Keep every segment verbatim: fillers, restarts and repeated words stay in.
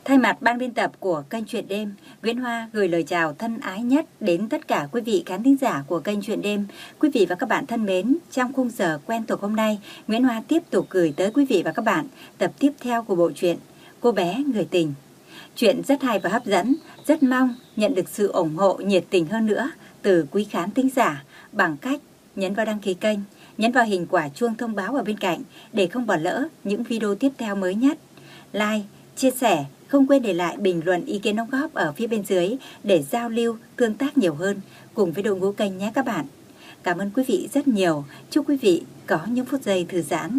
Thay mặt ban biên tập của kênh Chuyện Đêm, Nguyễn Hoa gửi lời chào thân ái nhất đến tất cả quý vị khán thính giả của kênh Chuyện Đêm. Quý vị và các bạn thân mến, trong khung giờ quen thuộc hôm nay, Nguyễn Hoa tiếp tục gửi tới quý vị và các bạn tập tiếp theo của bộ truyện Cô bé người tình. Chuyện rất hay và hấp dẫn, rất mong nhận được sự ủng hộ nhiệt tình hơn nữa từ quý khán thính giả bằng cách nhấn vào đăng ký kênh, nhấn vào hình quả chuông thông báo ở bên cạnh để không bỏ lỡ những video tiếp theo mới nhất. Like, chia sẻ, không quên để lại bình luận ý kiến đóng góp ở phía bên dưới để giao lưu, tương tác nhiều hơn cùng với đội ngũ kênh nhé các bạn. Cảm ơn quý vị rất nhiều. Chúc quý vị có những phút giây thư giãn.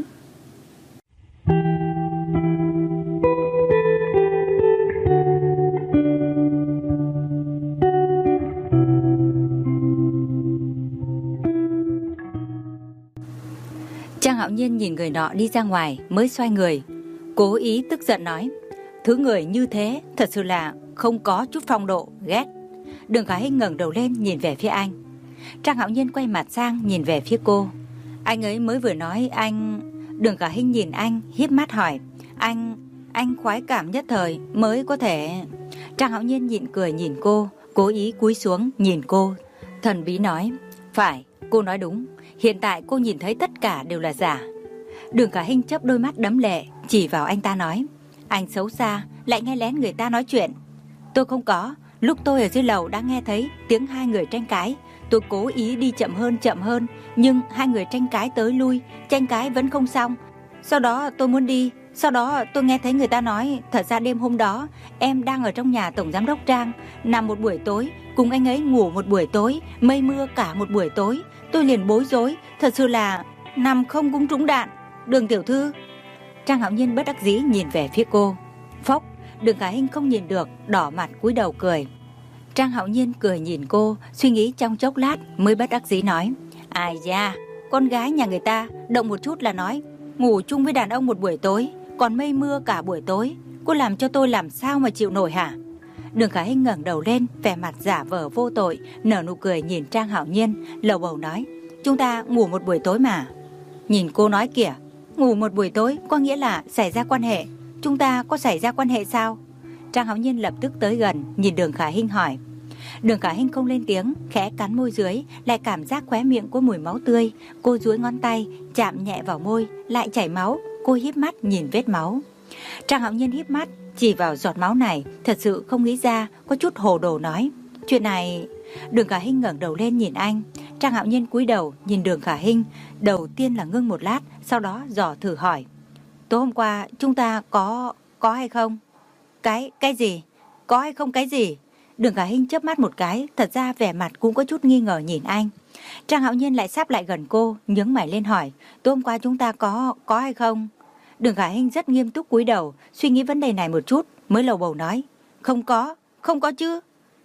Trang Hạo Nhiên nhìn người nọ đi ra ngoài mới xoay người, cố ý tức giận nói: thứ người như thế thật sự là không có chút phong độ, ghét. Đường Khả Hinh ngẩng đầu lên nhìn về phía anh. Trang Hạo Nhiên quay mặt sang nhìn về phía cô. Anh ấy mới vừa nói anh... Đường Khả Hinh nhìn anh híp mắt hỏi: Anh... anh khoái cảm nhất thời mới có thể... Trang Hạo Nhiên nhịn cười nhìn cô, cố ý cúi xuống nhìn cô, thần bí nói: phải, cô nói đúng. Hiện tại cô nhìn thấy tất cả đều là giả. Đường Khả Hinh chớp đôi mắt đẫm lệ, chỉ vào anh ta nói: anh xấu xa, lại nghe lén người ta nói chuyện. Tôi không có, lúc tôi ở dưới lầu đã nghe thấy tiếng hai người tranh cãi. Tôi cố ý đi chậm hơn chậm hơn, nhưng hai người tranh cãi tới lui, tranh cãi vẫn không xong. Sau đó tôi muốn đi, sau đó tôi nghe thấy người ta nói thật ra đêm hôm đó em đang ở trong nhà tổng giám đốc Trang, nằm một buổi tối, cùng anh ấy ngủ một buổi tối, mây mưa cả một buổi tối. Tôi liền bối rối, thật sự là nằm không cũng trúng đạn. Đường tiểu thư... Trang Hạo Nhiên bất đắc dĩ nhìn về phía cô. Phốc, Đường Khả Hinh không nhìn được, đỏ mặt cúi đầu cười. Trang Hạo Nhiên cười nhìn cô, suy nghĩ trong chốc lát mới bất đắc dĩ nói: ai da, con gái nhà người ta động một chút là nói ngủ chung với đàn ông một buổi tối, còn mây mưa cả buổi tối. Cô làm cho tôi làm sao mà chịu nổi hả? Đường Khả Hinh ngẩng đầu lên, vẻ mặt giả vờ vô tội, nở nụ cười nhìn Trang Hạo Nhiên, lầu bầu nói: chúng ta ngủ một buổi tối mà. Nhìn cô nói kìa, ngủ một buổi tối có nghĩa là xảy ra quan hệ. Chúng ta có xảy ra quan hệ sao? Trang Hạo Nhiên lập tức tới gần, nhìn Đường Khả Hinh hỏi. Đường Khả Hinh không lên tiếng, khẽ cắn môi dưới, lại cảm giác khóe miệng có mùi máu tươi. Cô duỗi ngón tay, chạm nhẹ vào môi, lại chảy máu. Cô híp mắt nhìn vết máu. Trang Hạo Nhiên híp mắt, chỉ vào giọt máu này, thật sự không nghĩ ra, có chút hồ đồ nói: chuyện này... Đường Khả Hinh ngẩng đầu lên nhìn anh. Trang Hạo Nhiên cúi đầu nhìn Đường Khả Hinh, đầu tiên là ngưng một lát, sau đó dò thử hỏi: tối hôm qua chúng ta có... có hay không? Cái... cái gì? Có hay không cái gì? Đường Khả Hinh chớp mắt một cái, thật ra vẻ mặt cũng có chút nghi ngờ nhìn anh. Trang Hạo Nhiên lại sắp lại gần cô, nhướng mày lên hỏi: tối hôm qua chúng ta có... có hay không? Đường Khả Hinh rất nghiêm túc cúi đầu, suy nghĩ vấn đề này một chút, mới lầu bầu nói: không có, không có chứ.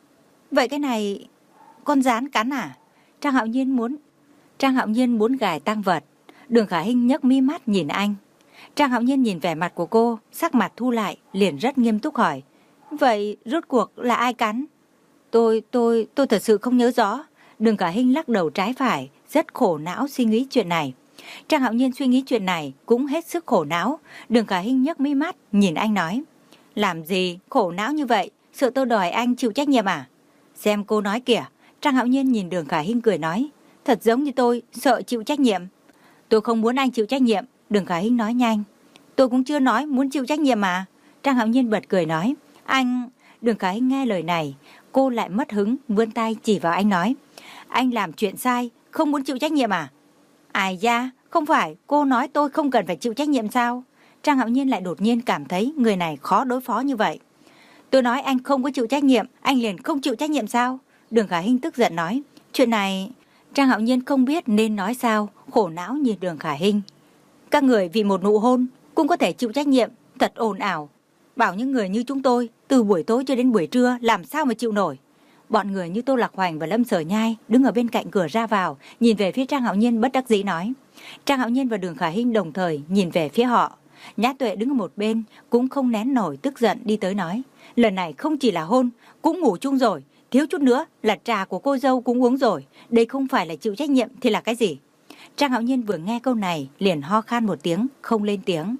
Vậy cái này... con rán cắn à? Trang Hạo Nhiên muốn... Trang Hạo Nhiên muốn gài tang vật. Đường Khả Hinh nhấc mi mắt nhìn anh. Trang Hạo Nhiên nhìn vẻ mặt của cô, sắc mặt thu lại, liền rất nghiêm túc hỏi: vậy rốt cuộc là ai cắn? Tôi, tôi, tôi thật sự không nhớ rõ. Đường Khả Hinh lắc đầu trái phải, rất khổ não suy nghĩ chuyện này. Trang Hạo Nhiên suy nghĩ chuyện này cũng hết sức khổ não. Đường Khả Hinh nhấc mi mắt nhìn anh nói: làm gì khổ não như vậy? Sợ tôi đòi anh chịu trách nhiệm à? Xem cô nói kìa. Trang Hạo Nhiên nhìn Đường Khả Hinh cười nói: thật giống như tôi sợ chịu trách nhiệm. Tôi không muốn anh chịu trách nhiệm. Đường Khả Hinh nói nhanh: tôi cũng chưa nói muốn chịu trách nhiệm mà. Trang Hạo Nhiên bật cười nói: anh... Đường Khả Hinh nghe lời này, cô lại mất hứng, vươn tay chỉ vào anh nói: anh làm chuyện sai, không muốn chịu trách nhiệm à? Ai da, không phải cô nói tôi không cần phải chịu trách nhiệm sao? Trang Hạo Nhiên lại đột nhiên cảm thấy người này khó đối phó như vậy. Tôi nói anh không có chịu trách nhiệm, anh liền không chịu trách nhiệm sao? Đường Khả Hinh tức giận nói: chuyện này... Trang Hạo Nhiên không biết nên nói sao, khổ não nhìn Đường Khả Hinh. Các người vì một nụ hôn cũng có thể chịu trách nhiệm, thật ồn ào. Bảo những người như chúng tôi từ buổi tối cho đến buổi trưa làm sao mà chịu nổi. Bọn người như Tô Lạc Hoành và Lâm Sở Nhai đứng ở bên cạnh cửa ra vào, nhìn về phía Trang Hạo Nhiên bất đắc dĩ nói. Trang Hạo Nhiên và Đường Khả Hinh đồng thời nhìn về phía họ. Nhã Tuệ đứng ở một bên cũng không nén nổi tức giận đi tới nói: lần này không chỉ là hôn, cũng ngủ chung rồi, thiếu chút nữa là trà của cô dâu cũng uống rồi, đây không phải là chịu trách nhiệm thì là cái gì? Trang Hạo Nhiên vừa nghe câu này liền ho khan một tiếng, không lên tiếng.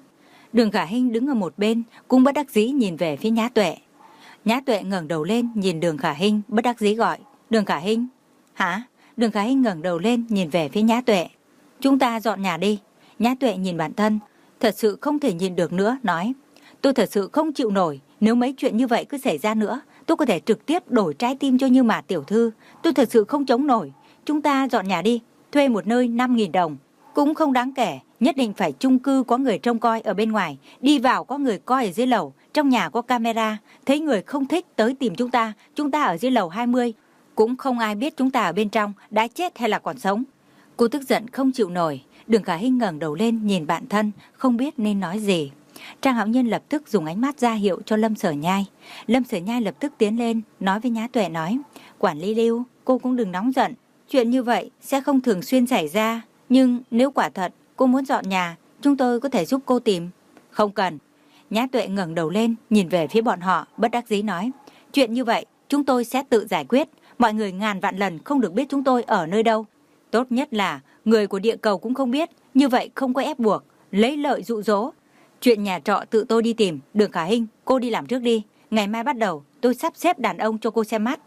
Đường Khả Hinh đứng ở một bên cũng bất đắc dĩ nhìn về phía Nhã Tuệ. Nhã Tuệ ngẩng đầu lên nhìn Đường Khả Hinh, bất đắc dĩ gọi, Đường Khả Hinh. Hả? Đường Khả Hinh ngẩng đầu lên nhìn về phía Nhã Tuệ. Chúng ta dọn nhà đi. Nhã Tuệ nhìn bản thân, thật sự không thể nhìn được nữa, nói, tôi thật sự không chịu nổi, nếu mấy chuyện như vậy cứ xảy ra nữa, tôi có thể trực tiếp đổi trái tim cho Như Mạt tiểu thư, tôi thật sự không chống nổi. Chúng ta dọn nhà đi, thuê một nơi năm nghìn đồng, cũng không đáng kể, nhất định phải chung cư có người trông coi ở bên ngoài, đi vào có người coi ở dưới lầu, trong nhà có camera, thấy người không thích tới tìm chúng ta, chúng ta ở dưới lầu hai mươi, cũng không ai biết chúng ta ở bên trong đã chết hay là còn sống. Cô tức giận không chịu nổi. Đường Khả Hinh ngẩng đầu lên nhìn bạn thân, không biết nên nói gì. Trang Hạo Nhiên lập tức dùng ánh mắt ra hiệu cho Lâm Sở Nhai. Lâm Sở Nhai lập tức tiến lên, nói với Nhã Tuệ nói, quản lý Lưu, cô cũng đừng nóng giận. Chuyện như vậy sẽ không thường xuyên xảy ra. Nhưng nếu quả thật cô muốn dọn nhà, chúng tôi có thể giúp cô tìm. Không cần. Nhã Tuệ ngẩng đầu lên, nhìn về phía bọn họ, bất đắc dĩ nói, chuyện như vậy chúng tôi sẽ tự giải quyết. Mọi người ngàn vạn lần không được biết chúng tôi ở nơi đâu. Tốt nhất là người của địa cầu cũng không biết, như vậy không có ép buộc, lấy lợi dụ dỗ. Chuyện nhà trọ tự tôi đi tìm. Đường Khả Hinh, cô đi làm trước đi. Ngày mai bắt đầu tôi sắp xếp đàn ông cho cô xem mắt.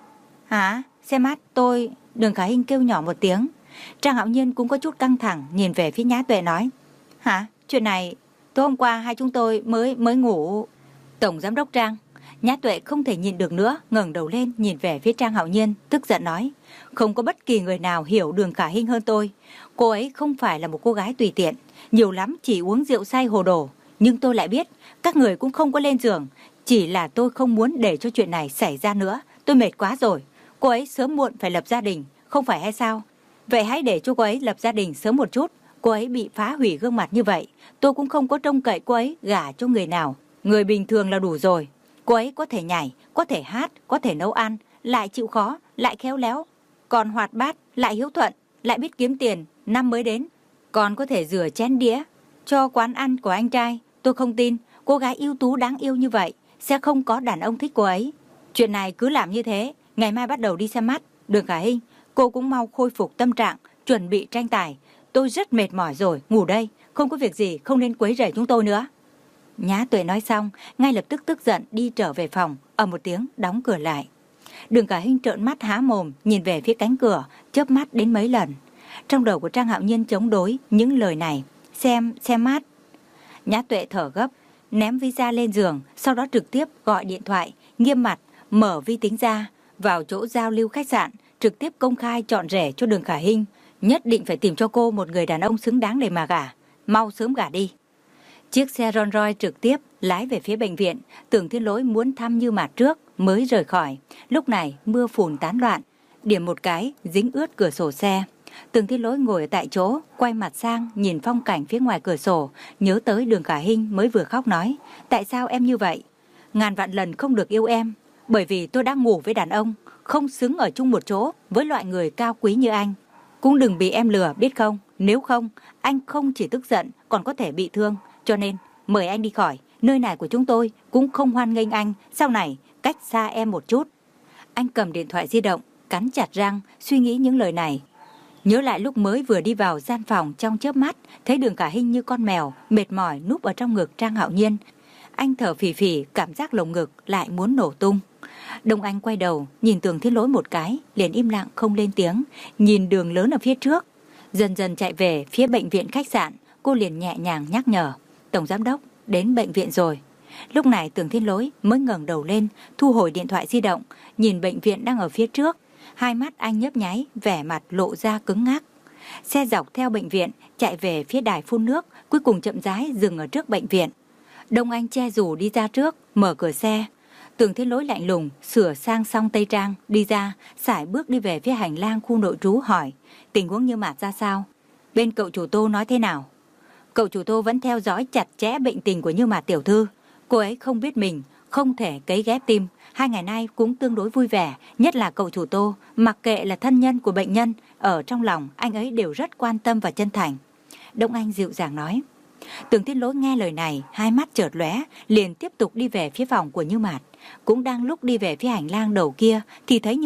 Hả? Xem mắt tôi... Đường Khả Hinh kêu nhỏ một tiếng. Trang Hạo Nhiên cũng có chút căng thẳng, nhìn về phía Nhã Tuệ nói, hả? Chuyện này tối hôm qua hai chúng tôi mới mới ngủ. Tổng giám đốc Trang. Nhã Tuệ không thể nhìn được nữa, ngẩng đầu lên nhìn về phía Trang Hạo Nhiên, tức giận nói, không có bất kỳ người nào hiểu Đường Khả Hinh hơn tôi. Cô ấy không phải là một cô gái tùy tiện, nhiều lắm chỉ uống rượu say hồ đồ. Nhưng tôi lại biết, các người cũng không có lên giường. Chỉ là tôi không muốn để cho chuyện này xảy ra nữa. Tôi mệt quá rồi. Cô ấy sớm muộn phải lập gia đình, không phải hay sao? Vậy hãy để cho cô ấy lập gia đình sớm một chút. Cô ấy bị phá hủy gương mặt như vậy, tôi cũng không có trông cậy cô ấy gả cho người nào. Người bình thường là đủ rồi. Cô ấy có thể nhảy, có thể hát, có thể nấu ăn, lại chịu khó, lại khéo léo, còn hoạt bát, lại hiếu thuận, lại biết kiếm tiền, năm mới đến, còn có thể rửa chén đĩa cho quán ăn của anh trai. Tôi không tin cô gái ưu tú đáng yêu như vậy sẽ không có đàn ông thích cô ấy. Chuyện này cứ làm như thế, ngày mai bắt đầu đi xem mắt. Đường Khả Hinh, cô cũng mau khôi phục tâm trạng, chuẩn bị tranh tài. Tôi rất mệt mỏi rồi, ngủ đây, không có việc gì, không nên quấy rầy chúng tôi nữa. Nhã Tuệ nói xong, ngay lập tức tức giận đi trở về phòng, ầm một tiếng đóng cửa lại. Đường Khả Hinh trợn mắt há mồm, nhìn về phía cánh cửa, chớp mắt đến mấy lần. Trong đầu của Trang Hạo Nhiên chống đối những lời này, xem, xem mắt. Nhã Tuệ thở gấp, ném vi ra lên giường, sau đó trực tiếp gọi điện thoại, nghiêm mặt, mở vi tính ra, vào chỗ giao lưu khách sạn, trực tiếp công khai chọn rể cho Đường Khả Hinh. Nhất định phải tìm cho cô một người đàn ông xứng đáng để mà gả, mau sớm gả đi. Chiếc xe Rolls Royce trực tiếp lái về phía bệnh viện. Tưởng Thiên Lỗi muốn thăm Như Mạt trước mới rời khỏi. Lúc này mưa phùn tán loạn, điểm một cái dính ướt cửa sổ xe. Tưởng Thiên Lỗi ngồi ở tại chỗ, quay mặt sang nhìn phong cảnh phía ngoài cửa sổ, nhớ tới Đường Khả Hinh mới vừa khóc nói, tại sao em như vậy? Ngàn vạn lần không được yêu em, bởi vì tôi đang ngủ với đàn ông, không xứng ở chung một chỗ với loại người cao quý như anh. Cũng đừng bị em lừa, biết không? Nếu không, anh không chỉ tức giận còn có thể bị thương. Cho nên, mời anh đi khỏi, nơi này của chúng tôi cũng không hoan nghênh anh, sau này cách xa em một chút. Anh cầm điện thoại di động, cắn chặt răng, suy nghĩ những lời này. Nhớ lại lúc mới vừa đi vào gian phòng, trong chớp mắt, thấy Đường Khả Hinh như con mèo, mệt mỏi núp ở trong ngực Trang Hạo Nhiên. Anh thở phì phì, cảm giác lồng ngực lại muốn nổ tung. Đông Anh quay đầu, nhìn Tưởng Thiên Lỗi một cái, liền im lặng không lên tiếng, nhìn đường lớn ở phía trước. Dần dần chạy về phía bệnh viện khách sạn, cô liền nhẹ nhàng nhắc nhở, Tổng giám đốc, đến bệnh viện rồi. Lúc này Tưởng Thiên Lỗi mới ngẩng đầu lên, thu hồi điện thoại di động, nhìn bệnh viện đang ở phía trước. Hai mắt anh nhấp nháy, vẻ mặt lộ ra cứng ngắc. Xe dọc theo bệnh viện, chạy về phía đài phun nước, cuối cùng chậm rãi dừng ở trước bệnh viện. Đông Anh che dù đi ra trước, mở cửa xe. Tưởng Thiên Lỗi lạnh lùng, sửa sang xong tây trang, đi ra, sải bước đi về phía hành lang khu nội trú hỏi, tình huống Như Mạt ra sao? Bên cậu chủ Tô nói thế nào? Cậu chủ Tô vẫn theo dõi chặt chẽ bệnh tình của Như Mạt tiểu thư. Cô ấy không biết mình, không thể cấy ghép tim. Hai ngày nay cũng tương đối vui vẻ, nhất là cậu chủ Tô, mặc kệ là thân nhân của bệnh nhân, ở trong lòng anh ấy đều rất quan tâm và chân thành. Đông Anh dịu dàng nói. Tưởng Thiên Lỗi nghe lời này, hai mắt chợt lóe, liền tiếp tục đi về phía phòng của Như Mạt. Cũng đang lúc đi về phía hành lang đầu kia thì thấy Như Mạt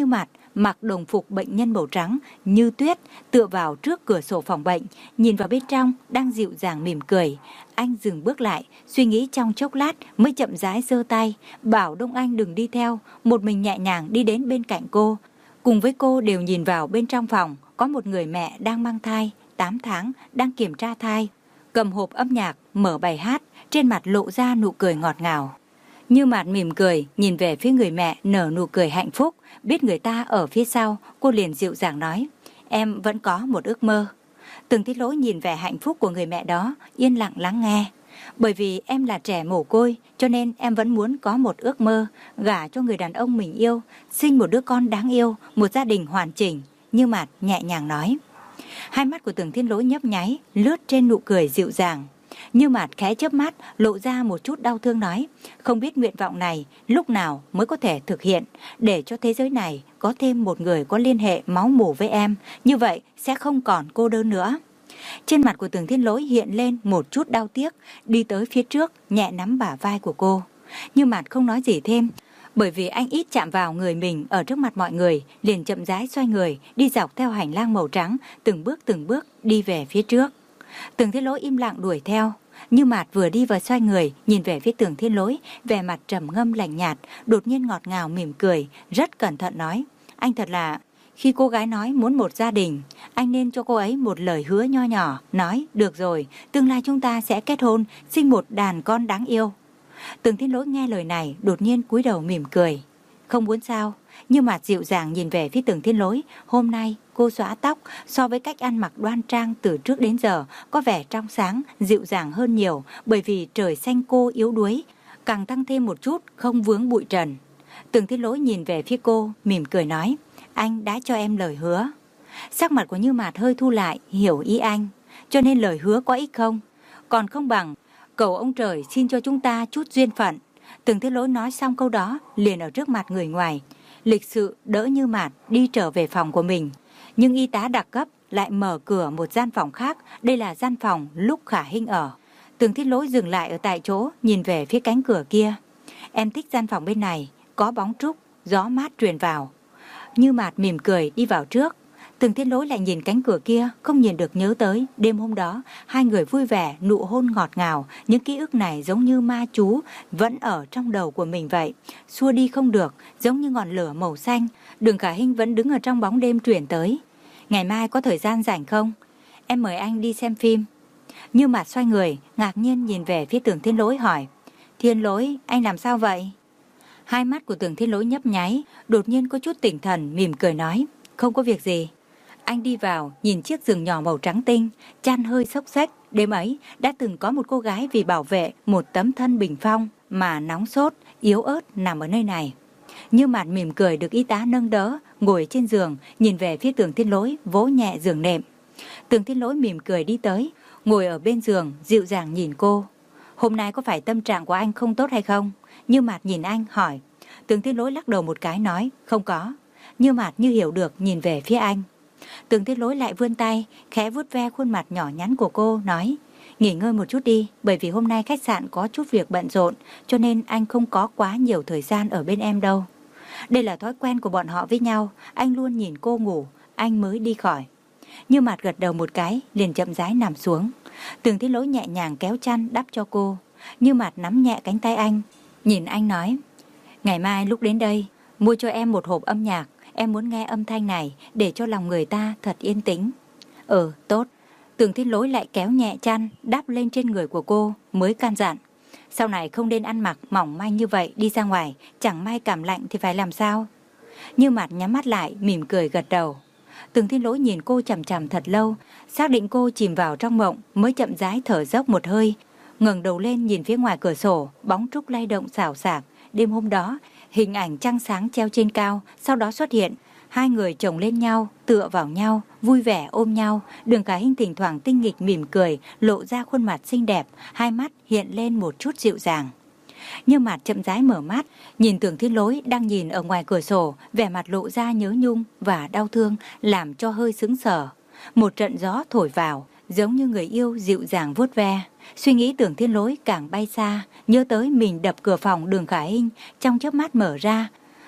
mặc đồng phục bệnh nhân màu trắng như tuyết, tựa vào trước cửa sổ phòng bệnh, nhìn vào bên trong đang dịu dàng mỉm cười. Anh dừng bước lại, suy nghĩ trong chốc lát mới chậm rãi giơ tay, bảo Đông Anh đừng đi theo, một mình nhẹ nhàng đi đến bên cạnh cô. Cùng với cô đều nhìn vào bên trong phòng, có một người mẹ đang mang thai, tám tháng, đang kiểm tra thai, cầm hộp âm nhạc, mở bài hát, trên mặt lộ ra nụ cười ngọt ngào. Như Mạt mỉm cười, nhìn về phía người mẹ nở nụ cười hạnh phúc, biết người ta ở phía sau, cô liền dịu dàng nói, em vẫn có một ước mơ. Từng Thiết Lỗi nhìn vẻ hạnh phúc của người mẹ đó, yên lặng lắng nghe. Bởi vì em là trẻ mồ côi, cho nên em vẫn muốn có một ước mơ, gả cho người đàn ông mình yêu, sinh một đứa con đáng yêu, một gia đình hoàn chỉnh. Như Mạt nhẹ nhàng nói. Hai mắt của Từng Thiên Lỗi nhấp nháy, lướt trên nụ cười dịu dàng. Như Mạt khẽ chớp mắt, lộ ra một chút đau thương nói, không biết nguyện vọng này lúc nào mới có thể thực hiện, để cho thế giới này có thêm một người có liên hệ máu mủ với em, như vậy sẽ không còn cô đơn nữa. Trên mặt của Từng Thiên Lỗi hiện lên một chút đau tiếc, đi tới phía trước, nhẹ nắm bả vai của cô. Như Mạt không nói gì thêm, bởi vì anh ít chạm vào người mình ở trước mặt mọi người, liền chậm rãi xoay người, đi dọc theo hành lang màu trắng, từng bước từng bước đi về phía trước. Từng Thiên Lỗi im lặng đuổi theo. Như Mạt vừa đi vừa xoay người, nhìn về phía Từng Thiên Lỗi, vẻ mặt trầm ngâm lạnh nhạt, đột nhiên ngọt ngào mỉm cười, rất cẩn thận nói, anh thật là... Khi cô gái nói muốn một gia đình, anh nên cho cô ấy một lời hứa nho nhỏ, nói, được rồi, tương lai chúng ta sẽ kết hôn, sinh một đàn con đáng yêu. Từng Thiên Lỗi nghe lời này, đột nhiên cúi đầu mỉm cười. Không muốn sao? Như Mạt dịu dàng nhìn về phía Từng Thiên Lỗi, hôm nay cô xõa tóc, so với cách ăn mặc đoan trang từ trước đến giờ, có vẻ trong sáng, dịu dàng hơn nhiều, bởi vì trời xanh cô yếu đuối, càng tăng thêm một chút không vướng bụi trần. Từng Thiên Lỗi nhìn về phía cô, mỉm cười nói, anh đã cho em lời hứa. Sắc mặt của Như Mạt hơi thu lại, hiểu ý anh, cho nên lời hứa có ích không? Còn không bằng cầu ông trời xin cho chúng ta chút duyên phận. Từng Thiên Lỗi nói xong câu đó, liền ở trước mặt người ngoài, lịch sự đỡ Như Mạt đi trở về phòng của mình. Nhưng y tá đặc cấp lại mở cửa một gian phòng khác, đây là gian phòng lúc Khả Hinh ở. Từng Thiên Lỗi dừng lại ở tại chỗ, nhìn về phía cánh cửa kia. Em thích gian phòng bên này, có bóng trúc, gió mát truyền vào. Như Mạt mỉm cười đi vào trước. Từng Thiên Lỗi lại nhìn cánh cửa kia, không nhìn được nhớ tới đêm hôm đó hai người vui vẻ, nụ hôn ngọt ngào. Những ký ức này giống như ma chú vẫn ở trong đầu của mình vậy, xua đi không được, giống như ngọn lửa màu xanh. Đường Khả Hinh vẫn đứng ở trong bóng đêm truyền tới. Ngày mai có thời gian rảnh không? Em mời anh đi xem phim. Như Mạt xoay người, ngạc nhiên nhìn về phía Từng Thiên Lỗi hỏi, Thiên Lỗi, anh làm sao vậy? Hai mắt của Từng Thiên Lỗi nhấp nháy, đột nhiên có chút tỉnh thần, mỉm cười nói, không có việc gì. Anh đi vào, nhìn chiếc giường nhỏ màu trắng tinh, chăn hơi xốc xếch. Đêm ấy, đã từng có một cô gái vì bảo vệ một tấm thân bình phong mà nóng sốt, yếu ớt nằm ở nơi này. Như Mạt mỉm cười được y tá nâng đỡ, ngồi trên giường, nhìn về phía Từng Thiên Lỗi, vỗ nhẹ giường nệm. Từng Thiên Lỗi mỉm cười đi tới, ngồi ở bên giường, dịu dàng nhìn cô. Hôm nay có phải tâm trạng của anh không tốt hay không? Như Mạt nhìn anh, hỏi. Từng Thiên Lỗi lắc đầu một cái nói, không có. Như Mạt như hiểu được, nhìn về phía anh. Từng Thiên Lỗi lại vươn tay, khẽ vuốt ve khuôn mặt nhỏ nhắn của cô, nói, nghỉ ngơi một chút đi, bởi vì hôm nay khách sạn có chút việc bận rộn, cho nên anh không có quá nhiều thời gian ở bên em đâu. Đây là thói quen của bọn họ với nhau, anh luôn nhìn cô ngủ, anh mới đi khỏi. Như Mạt gật đầu một cái, liền chậm rãi nằm xuống. Từng Thiên Lỗi nhẹ nhàng kéo chăn đắp cho cô. Như Mạt nắm nhẹ cánh tay anh, nhìn anh nói, ngày mai lúc đến đây, mua cho em một hộp âm nhạc. Em muốn nghe âm thanh này để cho lòng người ta thật yên tĩnh. Ừ, tốt. Từng Thiên Lỗi lại kéo nhẹ chăn đắp lên trên người của cô, mới can dặn. Sau này không nên ăn mặc mỏng manh như vậy đi ra ngoài, chẳng may cảm lạnh thì phải làm sao? Như Mạt nhắm mắt lại, mỉm cười gật đầu. Từng Thiên Lỗi nhìn cô chằm chằm thật lâu, xác định cô chìm vào trong mộng, mới chậm rãi thở dốc một hơi, ngẩng đầu lên nhìn phía ngoài cửa sổ, bóng trúc lay động xào xạc. Đêm hôm đó, hình ảnh trăng sáng treo trên cao, sau đó xuất hiện, hai người chồng lên nhau, tựa vào nhau, vui vẻ ôm nhau. Đường Khả Hinh thỉnh thoảng tinh nghịch mỉm cười, lộ ra khuôn mặt xinh đẹp, hai mắt hiện lên một chút dịu dàng. Như Mạt chậm rãi mở mắt, nhìn Từng Thiên Lỗi đang nhìn ở ngoài cửa sổ, vẻ mặt lộ ra nhớ nhung và đau thương, làm cho hơi sững sờ. Một trận gió thổi vào, giống như người yêu dịu dàng vuốt ve. Suy nghĩ Từng Thiên Lỗi càng bay xa, nhớ tới mình đập cửa phòng Đường Khả Hinh, trong chớp mắt mở ra.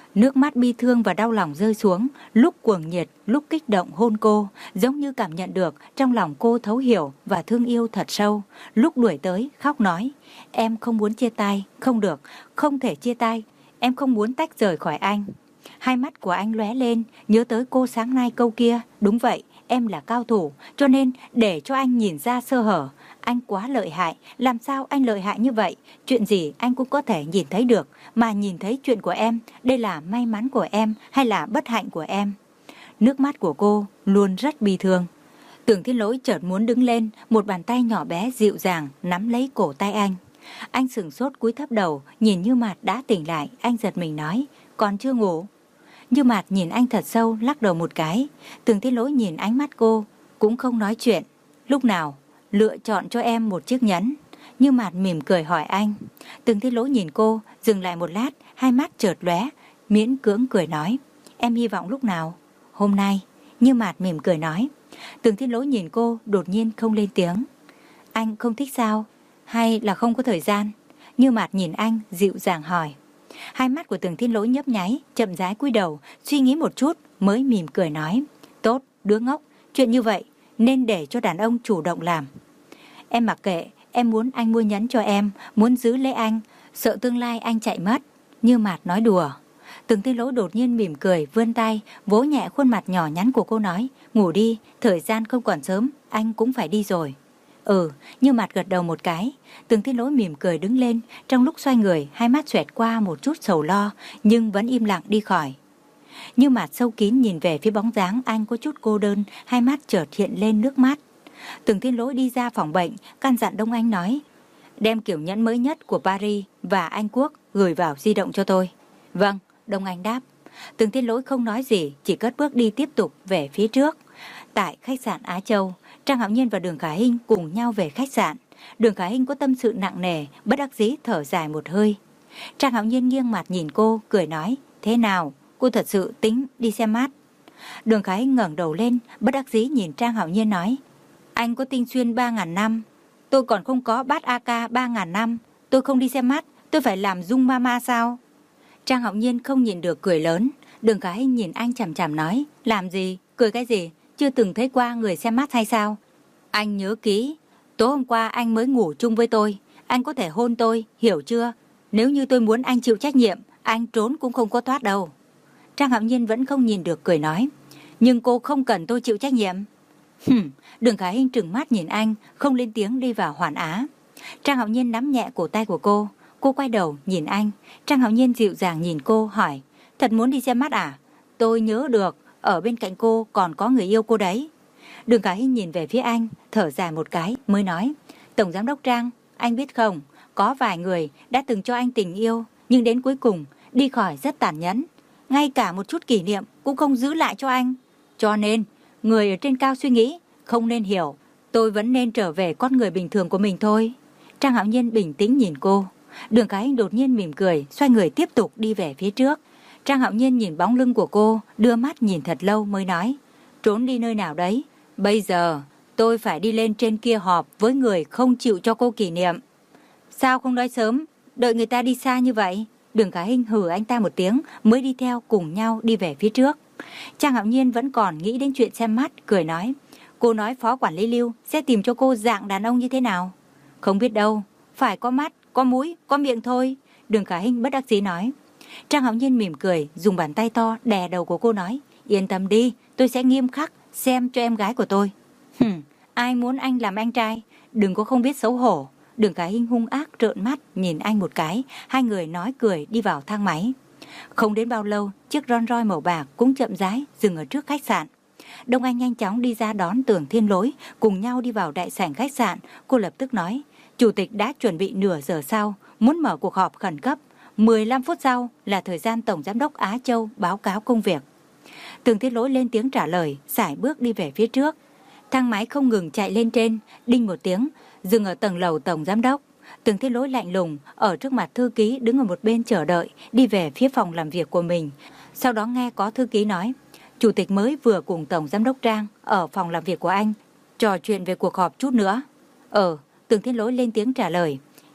Nước mắt bi thương và đau lòng rơi xuống, lúc cuồng nhiệt, lúc kích động hôn cô, giống như cảm nhận được trong lòng cô thấu hiểu và thương yêu thật sâu. Lúc đuổi tới, khóc nói, em không muốn chia tay, không được, không thể chia tay, em không muốn tách rời khỏi anh. Hai mắt của anh lóe lên, nhớ tới cô sáng nay câu kia, đúng vậy, em là cao thủ, cho nên để cho anh nhìn ra sơ hở. Anh quá lợi hại, làm sao anh lợi hại như vậy? Chuyện gì anh cũng có thể nhìn thấy được, mà nhìn thấy chuyện của em, đây là may mắn của em hay là bất hạnh của em? Nước mắt của cô luôn rất bi thương. Tưởng Thiên Lỗi chợt muốn đứng lên, một bàn tay nhỏ bé dịu dàng nắm lấy cổ tay anh. Anh sửng sốt cúi thấp đầu, nhìn Như Mạt đã tỉnh lại, anh giật mình nói, còn chưa ngủ? Như Mạt nhìn anh thật sâu, lắc đầu một cái. Tưởng Thiên Lỗi nhìn ánh mắt cô, cũng không nói chuyện. Lúc nào lựa chọn cho em một chiếc nhẫn? Như Mạt mỉm cười hỏi anh. Tưởng Thiên Lỗi nhìn cô, dừng lại một lát, hai mắt chợt lóe, miễn cưỡng cười nói, em hy vọng lúc nào? Hôm nay. Như Mạt mỉm cười nói. Tưởng Thiên Lỗi nhìn cô, đột nhiên không lên tiếng. Anh không thích sao? Hay là không có thời gian? Như Mạt nhìn anh, dịu dàng hỏi. Hai mắt của Tưởng Thiên Lỗi nhấp nháy, chậm rãi cúi đầu, suy nghĩ một chút mới mỉm cười nói, tốt, đứa ngốc, chuyện như vậy nên để cho đàn ông chủ động làm. Em mặc kệ, em muốn anh mua nhẫn cho em, muốn giữ lấy anh, sợ tương lai anh chạy mất. Như Mạt nói đùa. Tưởng Thiên Lỗi đột nhiên mỉm cười, vươn tay, vỗ nhẹ khuôn mặt nhỏ nhắn của cô nói, ngủ đi, thời gian không còn sớm, anh cũng phải đi rồi. Ừ, Như Mạt gật đầu một cái. Tưởng Thiên Lỗi mỉm cười đứng lên, trong lúc xoay người, hai mắt xoẹt qua một chút sầu lo, nhưng vẫn im lặng đi khỏi. Như Mạt sâu kín nhìn về phía bóng dáng anh có chút cô đơn, hai mắt chợt hiện lên nước mắt. Tưởng Thiên Lỗi đi ra phòng bệnh, căn dặn Đông Anh nói, đem kiểu nhẫn mới nhất của Paris và Anh Quốc gửi vào di động cho tôi. Vâng, Đông Anh đáp. Tưởng Thiên Lỗi không nói gì, chỉ cất bước đi tiếp tục về phía trước. Tại khách sạn Á Châu, Trang Hạo Nhiên và Đường Khả Hinh cùng nhau về khách sạn. Đường Khả Hinh có tâm sự nặng nề, bất đắc dĩ thở dài một hơi. Trang Hạo Nhiên nghiêng mặt nhìn cô, cười nói, thế nào, cô thật sự tính đi xem mắt? Đường Khả Hinh ngẩng đầu lên, bất đắc dĩ nhìn Trang Hạo Nhiên nói, anh có tinh xuyên ba ngàn năm, tôi còn không có bát a ca ba ngàn năm, tôi không đi xem mắt, tôi phải làm dung mama sao? Trang Hạo Nhiên không nhìn được cười lớn. Đường Khả Hinh nhìn anh chằm chằm nói, làm gì, cười cái gì, chưa từng thấy qua người xem mắt hay sao? Anh nhớ kỹ, tối hôm qua anh mới ngủ chung với tôi, anh có thể hôn tôi, hiểu chưa? Nếu như tôi muốn anh chịu trách nhiệm, anh trốn cũng không có thoát đâu. Trang Hạo Nhiên vẫn không nhìn được cười nói, nhưng cô không cần tôi chịu trách nhiệm. Hừm, Đường Khả Hinh trừng mắt nhìn anh, không lên tiếng đi vào Hoàn Á. Trang Hạo Nhiên nắm nhẹ cổ tay của cô, cô quay đầu nhìn anh. Trang Hạo Nhiên dịu dàng nhìn cô hỏi, thật muốn đi xem mắt à? Tôi nhớ được, ở bên cạnh cô còn có người yêu cô đấy. Đường Khả Hinh nhìn về phía anh, thở dài một cái mới nói, Tổng Giám đốc Trang, anh biết không, có vài người đã từng cho anh tình yêu, nhưng đến cuối cùng đi khỏi rất tàn nhẫn, ngay cả một chút kỷ niệm cũng không giữ lại cho anh. Cho nên, người ở trên cao suy nghĩ, không nên hiểu, tôi vẫn nên trở về con người bình thường của mình thôi. Trang Hạo Nhiên bình tĩnh nhìn cô. Đường Khả Hinh đột nhiên mỉm cười, xoay người tiếp tục đi về phía trước. Trang Hạo Nhiên nhìn bóng lưng của cô, đưa mắt nhìn thật lâu mới nói, trốn đi nơi nào đấy? Bây giờ, tôi phải đi lên trên kia họp với người không chịu cho cô kỷ niệm. Sao không nói sớm, đợi người ta đi xa như vậy? Đường Khả Hinh hừ anh ta một tiếng, mới đi theo cùng nhau đi về phía trước. Trang Hạo Nhiên vẫn còn nghĩ đến chuyện xem mắt, cười nói, cô nói phó quản lý Lưu sẽ tìm cho cô dạng đàn ông như thế nào? Không biết đâu, phải có mắt, có mũi, có miệng thôi. Đường Khả Hinh bất đắc dĩ nói. Trang Hạo Nhiên mỉm cười, dùng bàn tay to đè đầu của cô nói, yên tâm đi, tôi sẽ nghiêm khắc xem cho em gái của tôi. Hừm, ai muốn anh làm anh trai, đừng có không biết xấu hổ. Đường Khả Hinh hung ác trợn mắt nhìn anh một cái, hai người nói cười đi vào thang máy. Không đến bao lâu, chiếc Rolls Royce màu bạc cũng chậm rãi dừng ở trước khách sạn. Đông Anh nhanh chóng đi ra đón Tưởng Thiên Lỗi, cùng nhau đi vào đại sảnh khách sạn. Cô lập tức nói, chủ tịch đã chuẩn bị nửa giờ sau, muốn mở cuộc họp khẩn cấp. mười lăm phút sau là thời gian Tổng Giám đốc Á Châu báo cáo công việc. Tưởng Thiên Lỗi lên tiếng trả lời, sải bước đi về phía trước. Thang máy không ngừng chạy lên trên, đinh một tiếng, dừng ở tầng lầu Tổng Giám đốc. Tưởng Thiên Lỗi lạnh lùng, ở trước mặt thư ký đứng ở một bên chờ đợi, đi về phía phòng làm việc của mình. Sau đó nghe có thư ký nói, chủ tịch mới vừa cùng Tổng Giám đốc Trang ở phòng làm việc của anh, trò chuyện về cuộc họp chút nữa. Ờ, Tưởng Thiên Lỗi lên tiếng trả lời,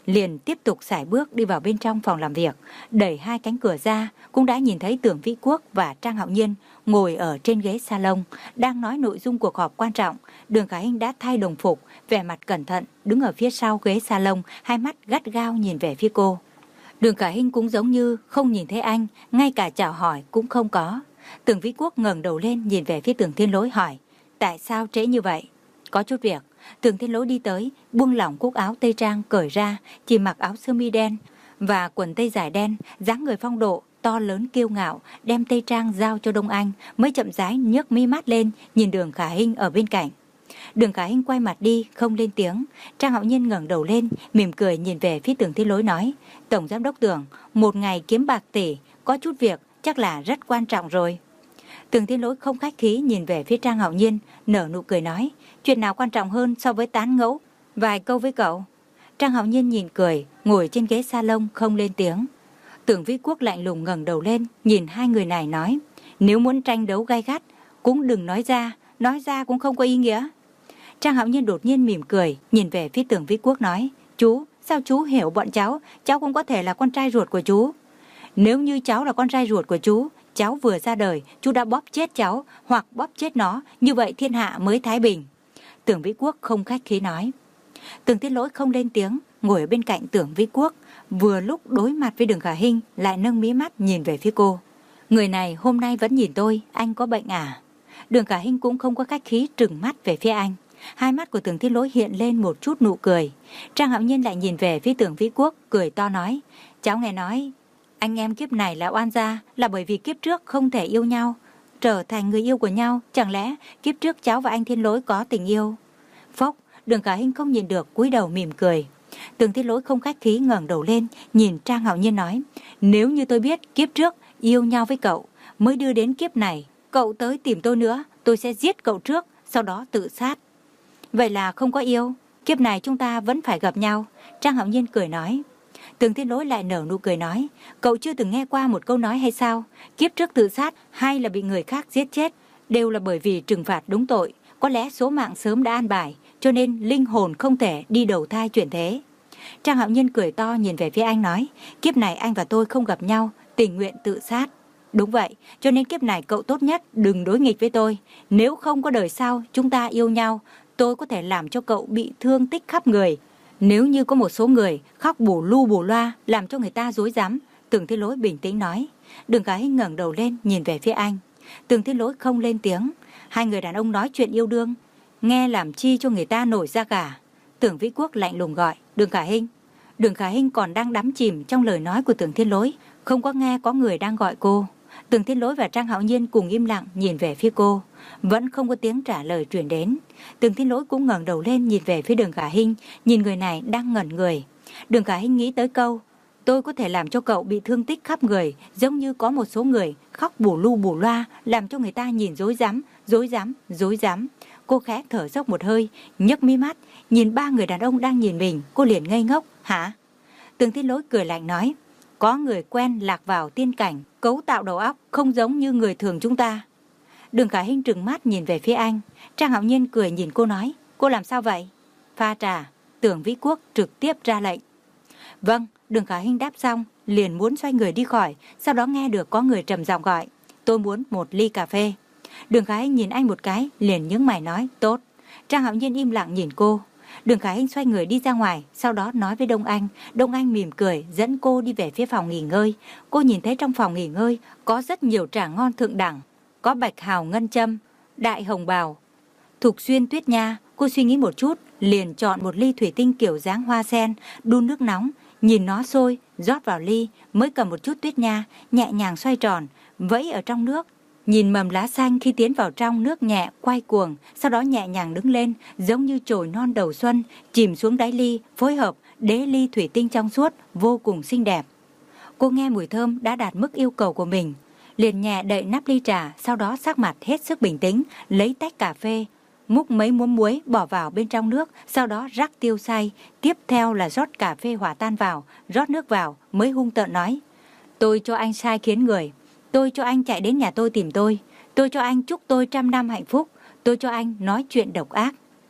liền tiếp tục sải bước đi vào bên trong phòng làm việc. Đẩy hai cánh cửa ra, cũng đã nhìn thấy Tưởng Vĩ Quốc và Trang Hạo Nhiên ngồi ở trên ghế salon, đang nói nội dung cuộc họp quan trọng. Đường Khả Hinh đã thay đồng phục, vẻ mặt cẩn thận, đứng ở phía sau ghế salon, hai mắt gắt gao nhìn về phía cô. Đường Khả Hinh cũng giống như không nhìn thấy anh, ngay cả chào hỏi cũng không có. Tưởng Vĩ Quốc ngẩng đầu lên nhìn về phía Tưởng Thiên Lỗi hỏi, tại sao trễ như vậy? Có chút việc. Tưởng Thiên Lỗi đi tới, buông lỏng cúc áo tây trang cởi ra, chỉ mặc áo sơ mi đen và quần tây dài đen, dáng người phong độ, to lớn kiêu ngạo, đem tây trang giao cho Đông Anh, mới chậm rãi nhấc mi mắt lên, nhìn Đường Khả Hinh ở bên cạnh. Đường Khả Hinh quay mặt đi, không lên tiếng. Trang Hạo Nhiên ngẩng đầu lên, mỉm cười nhìn về phía Tưởng Thiên Lỗi nói, Tổng Giám đốc Tưởng, một ngày kiếm bạc tỷ, có chút việc, chắc là rất quan trọng rồi. Tưởng Thiên Lỗi không khách khí nhìn về phía Trang Hạo Nhiên, nở nụ cười nói, chuyện nào quan trọng hơn so với tán ngẫu vài câu với cậu? Trang Hạo Nhiên nhìn cười, ngồi trên ghế salon không lên tiếng. Tưởng Vĩ Quốc lạnh lùng ngẩng đầu lên, nhìn hai người này nói, nếu muốn tranh đấu gay gắt, cũng đừng nói ra, nói ra cũng không có ý nghĩa. Trang Hạo Nhiên đột nhiên mỉm cười, nhìn về phía Tưởng Vĩ Quốc nói, chú, sao chú hiểu bọn cháu, cháu cũng có thể là con trai ruột của chú. Nếu như cháu là con trai ruột của chú, cháu vừa ra đời, chú đã bóp chết cháu hoặc bóp chết nó, như vậy thiên hạ mới thái bình. Tưởng Vĩ Quốc không khách khí nói. Tưởng Thiên Lỗi không lên tiếng, ngồi ở bên cạnh Tưởng Vĩ Quốc, vừa lúc đối mặt với Đường Khả Hinh, lại nâng mí mắt nhìn về phía cô. Người này hôm nay vẫn nhìn tôi, anh có bệnh à? Đường Khả Hinh cũng không có khách khí trừng mắt về phía anh. Hai mắt của Tưởng Thiên Lỗi hiện lên một chút nụ cười. Trang Hạo Nhiên lại nhìn về phía Tưởng Vĩ Quốc, cười to nói, cháu nghe nói anh em kiếp này là oan gia, là bởi vì kiếp trước không thể yêu nhau, trở thành người yêu của nhau, chẳng lẽ kiếp trước cháu và anh Thiên Lỗi có tình yêu? Phốc, Đường Khả Hinh không nhìn được, cúi đầu mỉm cười. Tưởng Thiên Lỗi không khách khí ngẩng đầu lên, nhìn Trang Hạo Nhiên nói, nếu như tôi biết kiếp trước yêu nhau với cậu, mới đưa đến kiếp này, cậu tới tìm tôi nữa, tôi sẽ giết cậu trước, sau đó tự sát. Vậy là không có yêu, kiếp này chúng ta vẫn phải gặp nhau. Trang Hạo Nhiên cười nói. Tưởng Thiên Lỗi lại nở nụ cười nói, cậu chưa từng nghe qua một câu nói hay sao? Kiếp trước tự sát hay là bị người khác giết chết, đều là bởi vì trừng phạt đúng tội. Có lẽ số mạng sớm đã an bài, cho nên linh hồn không thể đi đầu thai chuyển thế. Trang Hạo Nhiên cười to nhìn về phía anh nói, kiếp này anh và tôi không gặp nhau, tình nguyện tự sát. Đúng vậy, cho nên kiếp này cậu tốt nhất đừng đối nghịch với tôi. Nếu không có đời sau chúng ta yêu nhau, tôi có thể làm cho cậu bị thương tích khắp người. Nếu như có một số người khóc bù lu bù loa, làm cho người ta rối rắm. Tưởng Thiên Lỗi bình tĩnh nói. Đường Khả Hinh ngẩng đầu lên nhìn về phía anh. Tưởng Thiên Lỗi không lên tiếng. Hai người đàn ông nói chuyện yêu đương, nghe làm chi cho người ta nổi da gà. Tưởng Vĩ Quốc lạnh lùng gọi, Đường Khả Hinh. Đường Khả Hinh còn đang đắm chìm trong lời nói của Tưởng Thiên Lỗi, không có nghe có người đang gọi cô. Tưởng Thiên Lỗi và Trang Hạo Nhiên cùng im lặng nhìn về phía cô, vẫn không có tiếng trả lời truyền đến. Tưởng Thiên Lỗi cũng ngẩng đầu lên nhìn về phía Đường Khả Hinh, nhìn người này đang ngẩn người. Đường Khả Hinh nghĩ tới câu, tôi có thể làm cho cậu bị thương tích khắp người, giống như có một số người khóc bù lu bù loa, làm cho người ta nhìn rối rắm, rối rắm, rối rắm. Cô khẽ thở dốc một hơi, nhấc mí mắt, nhìn ba người đàn ông đang nhìn mình, cô liền ngây ngốc. Hả? Tưởng Thiên Lỗi cười lạnh nói, có người quen lạc vào tiên cảnh, cấu tạo đầu óc không giống như người thường chúng ta. Đường Khả Hinh trừng mắt nhìn về phía anh. Trang Hạo Nhiên cười nhìn cô nói, cô làm sao vậy? Pha trà. Tưởng Vĩ Quốc trực tiếp ra lệnh. Vâng. Đường Khả Hinh đáp xong, liền muốn xoay người đi khỏi, sau đó nghe được có người trầm giọng gọi, tôi muốn một ly cà phê. Đường Khả Hinh nhìn anh một cái, liền nhướng mày nói, tốt. Trang Hạo Nhiên im lặng nhìn cô. Đường Khả Hinh xoay người đi ra ngoài, sau đó nói với Đông Anh. Đông Anh mỉm cười, dẫn cô đi về phía phòng nghỉ ngơi. Cô nhìn thấy trong phòng nghỉ ngơi có rất nhiều trà ngon thượng đẳng, có bạch hào ngân châm, đại hồng bào, thục xuyên tuyết nha. Cô suy nghĩ một chút, liền chọn một ly thủy tinh kiểu dáng hoa sen, đun nước nóng, nhìn nó sôi, rót vào ly, mới cầm một chút tuyết nha, nhẹ nhàng xoay tròn, vẫy ở trong nước. Nhìn mầm lá xanh khi tiến vào trong nước nhẹ, quay cuồng, sau đó nhẹ nhàng đứng lên, giống như chồi non đầu xuân, chìm xuống đáy ly, phối hợp, đế ly thủy tinh trong suốt, vô cùng xinh đẹp. Cô nghe mùi thơm đã đạt mức yêu cầu của mình, liền nhẹ đậy nắp ly trà, sau đó sắc mặt hết sức bình tĩnh, lấy tách cà phê, múc mấy muỗng muối bỏ vào bên trong nước, sau đó rắc tiêu xay, tiếp theo là rót cà phê hòa tan vào, rót nước vào, mới hung tợn nói, tôi cho anh sai khiến người, tôi cho anh chạy đến nhà tôi tìm tôi, tôi cho anh chúc tôi trăm năm hạnh phúc, tôi cho anh nói chuyện độc ác.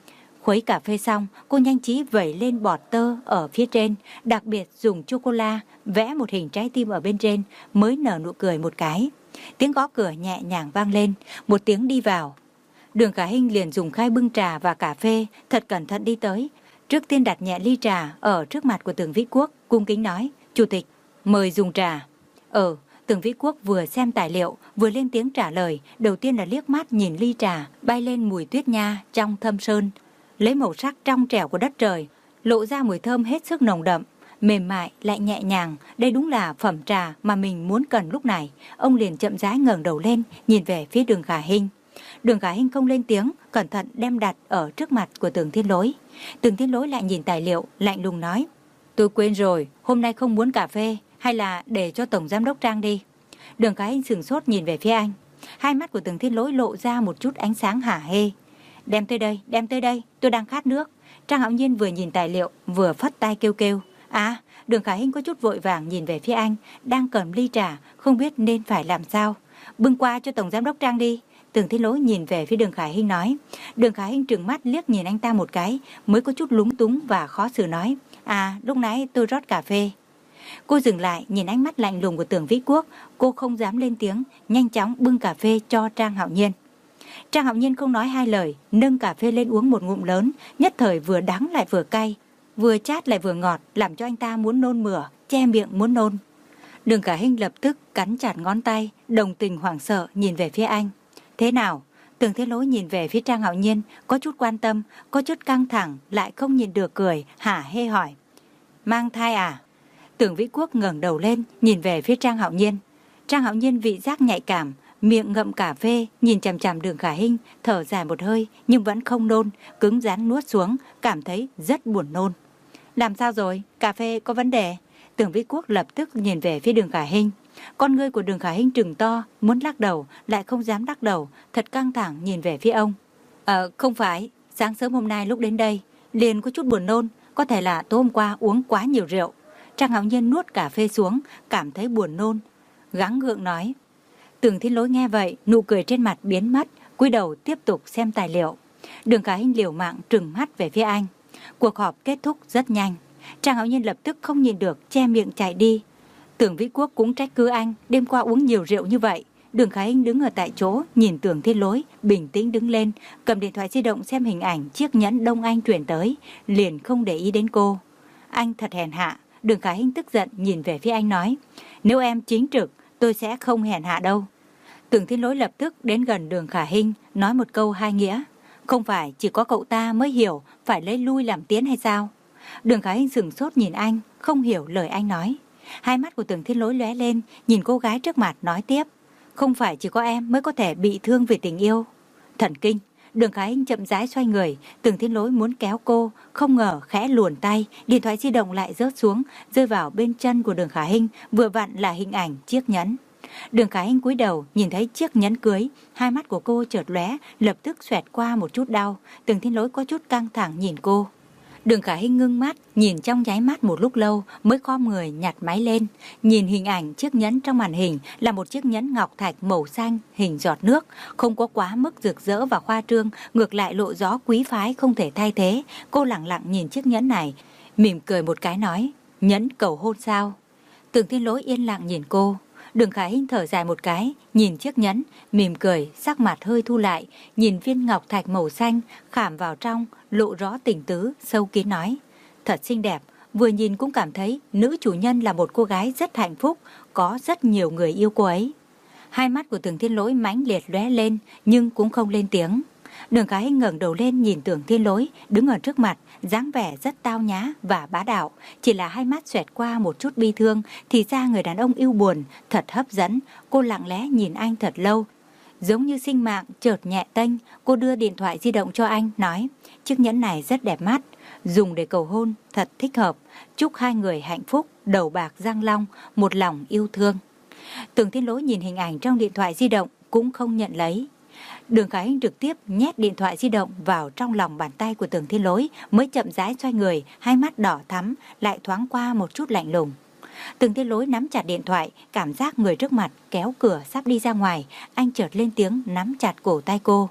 Khuấy cà phê xong, cô nhanh trí vẩy lên bọt tơ ở phía trên, đặc biệt dùng chocola vẽ một hình trái tim ở bên trên, mới nở nụ cười một cái. Tiếng gõ cửa nhẹ nhàng vang lên, một tiếng đi vào. Đường Khả Hinh liền dùng khay bưng trà và cà phê, thật cẩn thận đi tới. Trước tiên đặt nhẹ ly trà ở trước mặt của Tưởng Vĩ Quốc, cung kính nói, Chủ tịch, mời dùng trà. Ờ, Tưởng Vĩ Quốc vừa xem tài liệu, vừa lên tiếng trả lời, đầu tiên là liếc mắt nhìn ly trà, bay lên mùi tuyết nha trong thâm sơn, lấy màu sắc trong trẻo của đất trời, lộ ra mùi thơm hết sức nồng đậm, mềm mại lại nhẹ nhàng. Đây đúng là phẩm trà mà mình muốn cần lúc này. Ông liền chậm rãi ngẩng đầu lên, nhìn về phía Đường Khả Hinh. Đường Khả Hinh không lên tiếng, cẩn thận đem đặt ở trước mặt của Tưởng Thiên Lỗi. Tưởng Thiên Lỗi lại nhìn tài liệu, lạnh lùng nói, tôi quên rồi, hôm nay không muốn cà phê, hay là để cho Tổng Giám đốc Trang đi. Đường Khả Hinh sửng sốt nhìn về phía anh. Hai mắt của Tưởng Thiên Lỗi lộ ra một chút ánh sáng hả hê. Đem tới đây, đem tới đây, tôi đang khát nước. Trang Hạo Nhiên vừa nhìn tài liệu, vừa phất tay kêu kêu. À, Đường Khả Hinh có chút vội vàng nhìn về phía anh, đang cầm ly trà, không biết nên phải làm sao. Bưng qua cho Tổng Giám đốc Trang đi. Tưởng Thiên Lỗi nhìn về phía Đường Khả Hinh nói. Đường Khả Hinh trừng mắt liếc nhìn anh ta một cái, mới có chút lúng túng và khó xử nói, à, lúc nãy tôi rót cà phê. Cô dừng lại nhìn ánh mắt lạnh lùng của Tưởng Vĩ Quốc, cô không dám lên tiếng, nhanh chóng bưng cà phê cho Trang Hạo Nhiên. Trang Hạo Nhiên không nói hai lời, nâng cà phê lên uống một ngụm lớn, nhất thời vừa đắng lại vừa cay, vừa chát lại vừa ngọt, làm cho anh ta muốn nôn mửa, che miệng muốn nôn. Đường Khả Hinh lập tức cắn chặt ngón tay, đồng tình hoảng sợ nhìn về phía anh. Thế nào? Tưởng Thiên Lỗi nhìn về phía Trang Hạo Nhiên, có chút quan tâm, có chút căng thẳng, lại không nhìn được cười, hả hê hỏi. Mang thai à? Tưởng Vĩ Quốc ngẩng đầu lên, nhìn về phía Trang Hạo Nhiên. Trang Hạo Nhiên vị giác nhạy cảm, miệng ngậm cà phê, nhìn chằm chằm Đường Khả Hinh, thở dài một hơi, nhưng vẫn không nôn, cứng rắn nuốt xuống, cảm thấy rất buồn nôn. Làm sao rồi? Cà phê có vấn đề? Tưởng Vĩ Quốc lập tức nhìn về phía Đường Khả Hinh. Con ngươi của Đường Khả Hinh trừng to, muốn lắc đầu, lại không dám lắc đầu, thật căng thẳng nhìn về phía ông. Ờ, không phải, sáng sớm hôm nay lúc đến đây, liền có chút buồn nôn, có thể là tối hôm qua uống quá nhiều rượu. Trang Hạo Nhiên nuốt cà phê xuống, cảm thấy buồn nôn, gắng gượng nói. Tưởng Thiên Lỗi nghe vậy, nụ cười trên mặt biến mất, cúi đầu tiếp tục xem tài liệu. Đường Khả Hinh liều mạng trừng mắt về phía anh. Cuộc họp kết thúc rất nhanh, Trang Hạo Nhiên lập tức không nhìn được, che miệng chạy đi. Tưởng Vĩ Quốc cũng trách cứ anh, đêm qua uống nhiều rượu như vậy. Đường Khả Hinh đứng ở tại chỗ, nhìn Tưởng Thiên Lỗi, bình tĩnh đứng lên, cầm điện thoại di động xem hình ảnh chiếc nhẫn Đông Anh chuyển tới, liền không để ý đến cô. Anh thật hèn hạ. Đường Khả Hinh tức giận nhìn về phía anh nói, nếu em chính trực, tôi sẽ không hèn hạ đâu. Tưởng Thiên Lỗi lập tức đến gần Đường Khả Hinh, nói một câu hai nghĩa. Không phải chỉ có cậu ta mới hiểu phải lấy lui làm tiến hay sao? Đường Khả Hinh sửng sốt nhìn anh, không hiểu lời anh nói. Hai mắt của Tưởng Thiên Lỗi lóe lên, nhìn cô gái trước mặt nói tiếp. Không phải chỉ có em mới có thể bị thương vì tình yêu. Thần kinh. Đường Khả Hinh chậm rãi xoay người, Tưởng Thiên Lỗi muốn kéo cô, không ngờ khẽ luồn tay, điện thoại di động lại rớt xuống, rơi vào bên chân của Đường Khả Hinh, vừa vặn là hình ảnh chiếc nhẫn. Đường Khả Hinh cúi đầu nhìn thấy chiếc nhẫn cưới, hai mắt của cô chợt lóe, lập tức xoẹt qua một chút đau. Tưởng Thiên Lỗi có chút căng thẳng nhìn cô. Đường Khả Hinh ngưng mắt, nhìn trong nháy mắt một lúc lâu mới khom người nhặt máy lên. Nhìn hình ảnh chiếc nhẫn trong màn hình là một chiếc nhẫn ngọc thạch màu xanh hình giọt nước, không có quá mức rực rỡ và khoa trương, ngược lại lộ rõ quý phái không thể thay thế. Cô lặng lặng nhìn chiếc nhẫn này, mỉm cười một cái nói, nhẫn cầu hôn sao? Tưởng Thiên Lỗi yên lặng nhìn cô. Đường Khả Hinh thở dài một cái, nhìn chiếc nhẫn, mỉm cười, sắc mặt hơi thu lại, nhìn viên ngọc thạch màu xanh khảm vào trong, lộ rõ tình tứ, sâu kín nói. Thật xinh đẹp, vừa nhìn cũng cảm thấy nữ chủ nhân là một cô gái rất hạnh phúc, có rất nhiều người yêu cô ấy. Hai mắt của Tưởng Thiên Lỗi mãnh liệt lóe lên, nhưng cũng không lên tiếng. Đường Khả Hinh ngẩng đầu lên nhìn Tưởng Thiên Lỗi, đứng ở trước mặt, dáng vẻ rất tao nhã và bá đạo, chỉ là hai mắt xoẹt qua một chút bi thương, thì ra người đàn ông yêu buồn, thật hấp dẫn. Cô lặng lẽ nhìn anh thật lâu, giống như sinh mạng chợt nhẹ tênh. Cô đưa điện thoại di động cho anh, nói, chiếc nhẫn này rất đẹp mắt, dùng để cầu hôn, thật thích hợp, chúc hai người hạnh phúc, đầu bạc răng long, một lòng yêu thương. Tưởng Thiên Lỗi nhìn hình ảnh trong điện thoại di động cũng không nhận lấy. Đường Khả Hinh trực tiếp nhét điện thoại di động vào trong lòng bàn tay của Tưởng Thiên Lỗi, mới chậm rãi xoay người, hai mắt đỏ thắm, lại thoáng qua một chút lạnh lùng. Tưởng Thiên Lỗi nắm chặt điện thoại, cảm giác người trước mặt kéo cửa sắp đi ra ngoài, anh chợt lên tiếng nắm chặt cổ tay cô.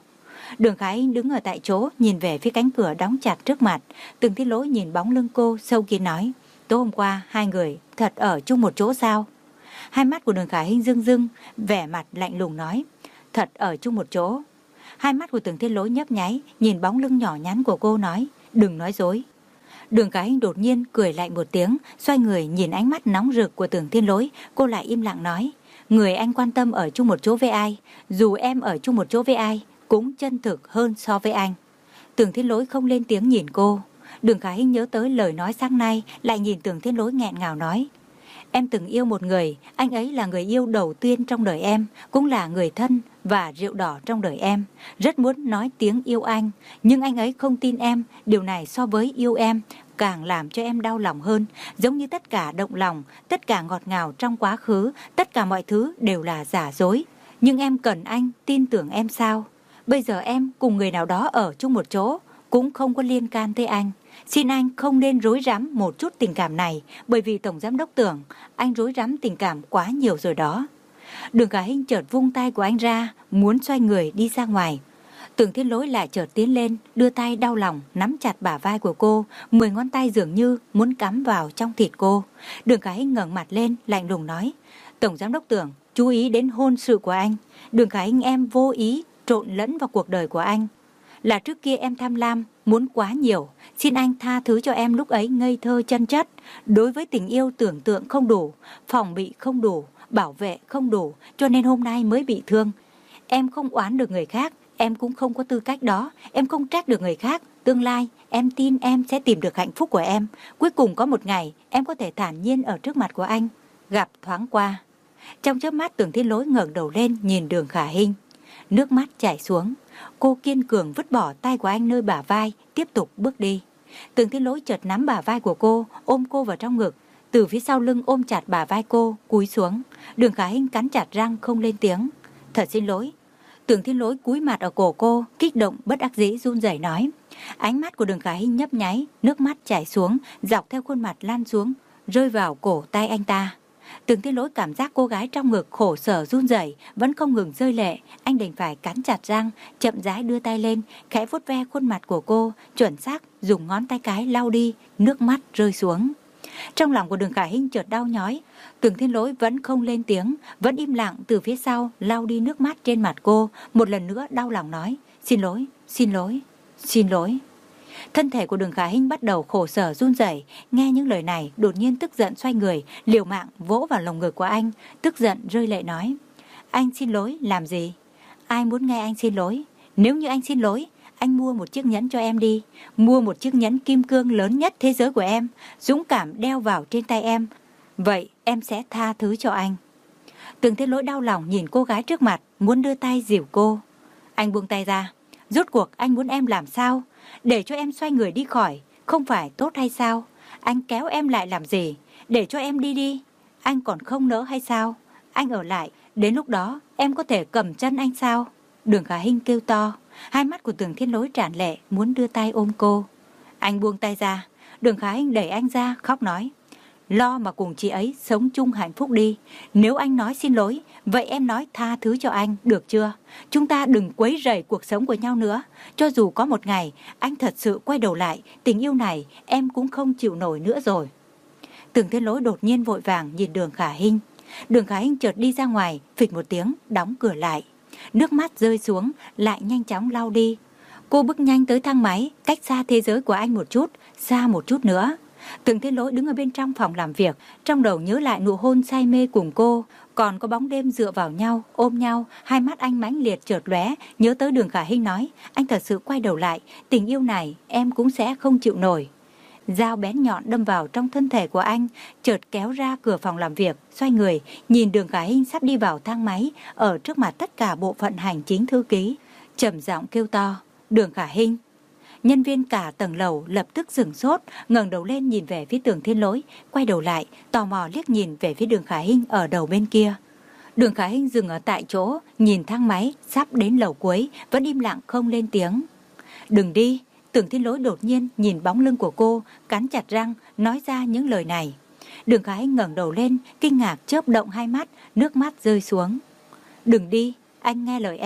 Đường Khả Hinh đứng ở tại chỗ, nhìn về phía cánh cửa đóng chặt trước mặt. Tưởng Thiên Lỗi nhìn bóng lưng cô, sâu kín nói, tối hôm qua hai người thật ở chung một chỗ sao? Hai mắt của Đường Khả Hinh rưng rưng, vẻ mặt lạnh lùng nói, thật ở chung một chỗ. Hai mắt của Tưởng Thiên Lỗi nhấp nháy, nhìn bóng lưng nhỏ nhắn của cô nói, đừng nói dối. Đường Khả Hinh đột nhiên cười lạnh một tiếng, xoay người nhìn ánh mắt nóng rực của Tưởng Thiên Lỗi, cô lại im lặng nói, người anh quan tâm ở chung một chỗ với ai, dù em ở chung một chỗ với ai, cũng chân thực hơn so với anh. Tưởng Thiên Lỗi không lên tiếng nhìn cô. Đường Khả Hinh nhớ tới lời nói sáng nay, lại nhìn Tưởng Thiên Lỗi nghẹn ngào nói, em từng yêu một người, anh ấy là người yêu đầu tiên trong đời em, cũng là người thân và rượu đỏ trong đời em. Rất muốn nói tiếng yêu anh, nhưng anh ấy không tin em, điều này so với yêu em càng làm cho em đau lòng hơn, giống như tất cả động lòng, tất cả ngọt ngào trong quá khứ, tất cả mọi thứ đều là giả dối. Nhưng em cần anh tin tưởng em sao? Bây giờ em cùng người nào đó ở chung một chỗ, cũng không có liên can tới anh. Xin anh không nên rối rắm một chút tình cảm này, bởi vì Tổng Giám Đốc tưởng anh rối rắm tình cảm quá nhiều rồi đó. Đường Khả Hinh chợt vung tay của anh ra, muốn xoay người đi ra ngoài. Tưởng Thiên Lỗi lại chợt tiến lên, đưa tay đau lòng nắm chặt bả vai của cô, mười ngón tay dường như muốn cắm vào trong thịt cô. Đường Khả Hinh ngẩng mặt lên, lạnh lùng nói, Tổng Giám Đốc tưởng chú ý đến hôn sự của anh. Đường Khả Hinh em vô ý trộn lẫn vào cuộc đời của anh. Là trước kia em tham lam, muốn quá nhiều. Xin anh tha thứ cho em lúc ấy ngây thơ chân chất. Đối với tình yêu tưởng tượng không đủ, phòng bị không đủ, bảo vệ không đủ, cho nên hôm nay mới bị thương. Em không oán được người khác, em cũng không có tư cách đó. Em không trách được người khác. Tương lai, em tin em sẽ tìm được hạnh phúc của em. Cuối cùng có một ngày, em có thể thản nhiên ở trước mặt của anh. Gặp thoáng qua. Trong chớp mắt, Tưởng Thiên Lỗi ngẩng đầu lên nhìn Đường Khả Hinh. Nước mắt chảy xuống. Cô kiên cường vứt bỏ tay của anh nơi bả vai, tiếp tục bước đi. Tưởng Thiên Lỗi chợt nắm bả vai của cô, ôm cô vào trong ngực. Từ phía sau lưng ôm chặt bả vai cô, cúi xuống. Đường Khả Hinh cắn chặt răng không lên tiếng. Thật xin lỗi. Tưởng Thiên Lỗi cúi mặt ở cổ cô, kích động bất đắc dĩ run rẩy nói. Ánh mắt của Đường Khả Hinh nhấp nháy, nước mắt chảy xuống, dọc theo khuôn mặt lan xuống, rơi vào cổ tay anh ta. Tưởng Thiên Lỗi cảm giác cô gái trong ngực khổ sở run rẩy, vẫn không ngừng rơi lệ. Anh đành phải cắn chặt răng, chậm rãi đưa tay lên, khẽ vuốt ve khuôn mặt của cô, chuẩn xác dùng ngón tay cái lau đi, nước mắt rơi xuống. Trong lòng của Đường Khả Hinh chợt đau nhói. Tưởng Thiên Lỗi vẫn không lên tiếng, vẫn im lặng từ phía sau lau đi nước mắt trên mặt cô, một lần nữa đau lòng nói, xin lỗi, xin lỗi, xin lỗi. Thân thể của Đường Khả Hinh bắt đầu khổ sở run rẩy, nghe những lời này đột nhiên tức giận xoay người, liều mạng vỗ vào lồng ngực của anh, tức giận rơi lệ nói, anh xin lỗi làm gì? Ai muốn nghe anh xin lỗi? Nếu như anh xin lỗi, anh mua một chiếc nhẫn cho em đi, mua một chiếc nhẫn kim cương lớn nhất thế giới của em, dũng cảm đeo vào trên tay em, vậy em sẽ tha thứ cho anh. Tưởng Thiên Lỗi đau lòng nhìn cô gái trước mặt, muốn đưa tay dìu cô. Anh buông tay ra. Rốt cuộc anh muốn em làm sao? Để cho em xoay người đi khỏi, không phải tốt hay sao? Anh kéo em lại làm gì? Để cho em đi đi. Anh còn không nỡ hay sao? Anh ở lại, đến lúc đó em có thể cầm chân anh sao? Đường Khả Hinh kêu to. Hai mắt của Tưởng Thiên Lỗi tràn lệ, muốn đưa tay ôm cô. Anh buông tay ra. Đường Khả Hinh đẩy anh ra, khóc nói, lo mà cùng chị ấy sống chung hạnh phúc đi. Nếu anh nói xin lỗi, vậy em nói tha thứ cho anh, được chưa? Chúng ta đừng quấy rầy cuộc sống của nhau nữa. Cho dù có một ngày anh thật sự quay đầu lại, tình yêu này em cũng không chịu nổi nữa rồi. Tưởng Thiên Lỗi đột nhiên vội vàng nhìn Đường Khả Hinh. Đường Khả Hinh chợt đi ra ngoài, phịch một tiếng, đóng cửa lại. Nước mắt rơi xuống, lại nhanh chóng lau đi. Cô bước nhanh tới thang máy, cách xa thế giới của anh một chút, xa một chút nữa. Tưởng Thiên Lỗi đứng ở bên trong phòng làm việc, trong đầu nhớ lại nụ hôn say mê cùng cô, còn có bóng đêm dựa vào nhau, ôm nhau, hai mắt anh mãnh liệt chợt lóe, nhớ tới Đường Khả Hinh nói, anh thật sự quay đầu lại, tình yêu này em cũng sẽ không chịu nổi. Dao bén nhọn đâm vào trong thân thể của anh, chợt kéo ra cửa phòng làm việc, xoay người, nhìn Đường Khả Hinh sắp đi vào thang máy, ở trước mặt tất cả bộ phận hành chính thư ký, trầm giọng kêu to, Đường Khả Hinh. Nhân viên cả tầng lầu lập tức sửng sốt, ngẩng đầu lên nhìn về phía Tưởng Thiên Lỗi, quay đầu lại, tò mò liếc nhìn về phía Đường Khả Hinh ở đầu bên kia. Đường Khả Hinh dừng ở tại chỗ, nhìn thang máy sắp đến lầu cuối, vẫn im lặng không lên tiếng. Đừng đi. Tưởng Thiên Lỗi đột nhiên nhìn bóng lưng của cô, cắn chặt răng, nói ra những lời này. Đường Khả Hinh ngẩng đầu lên, kinh ngạc chớp động hai mắt, nước mắt rơi xuống. Đừng đi, anh nghe lời em.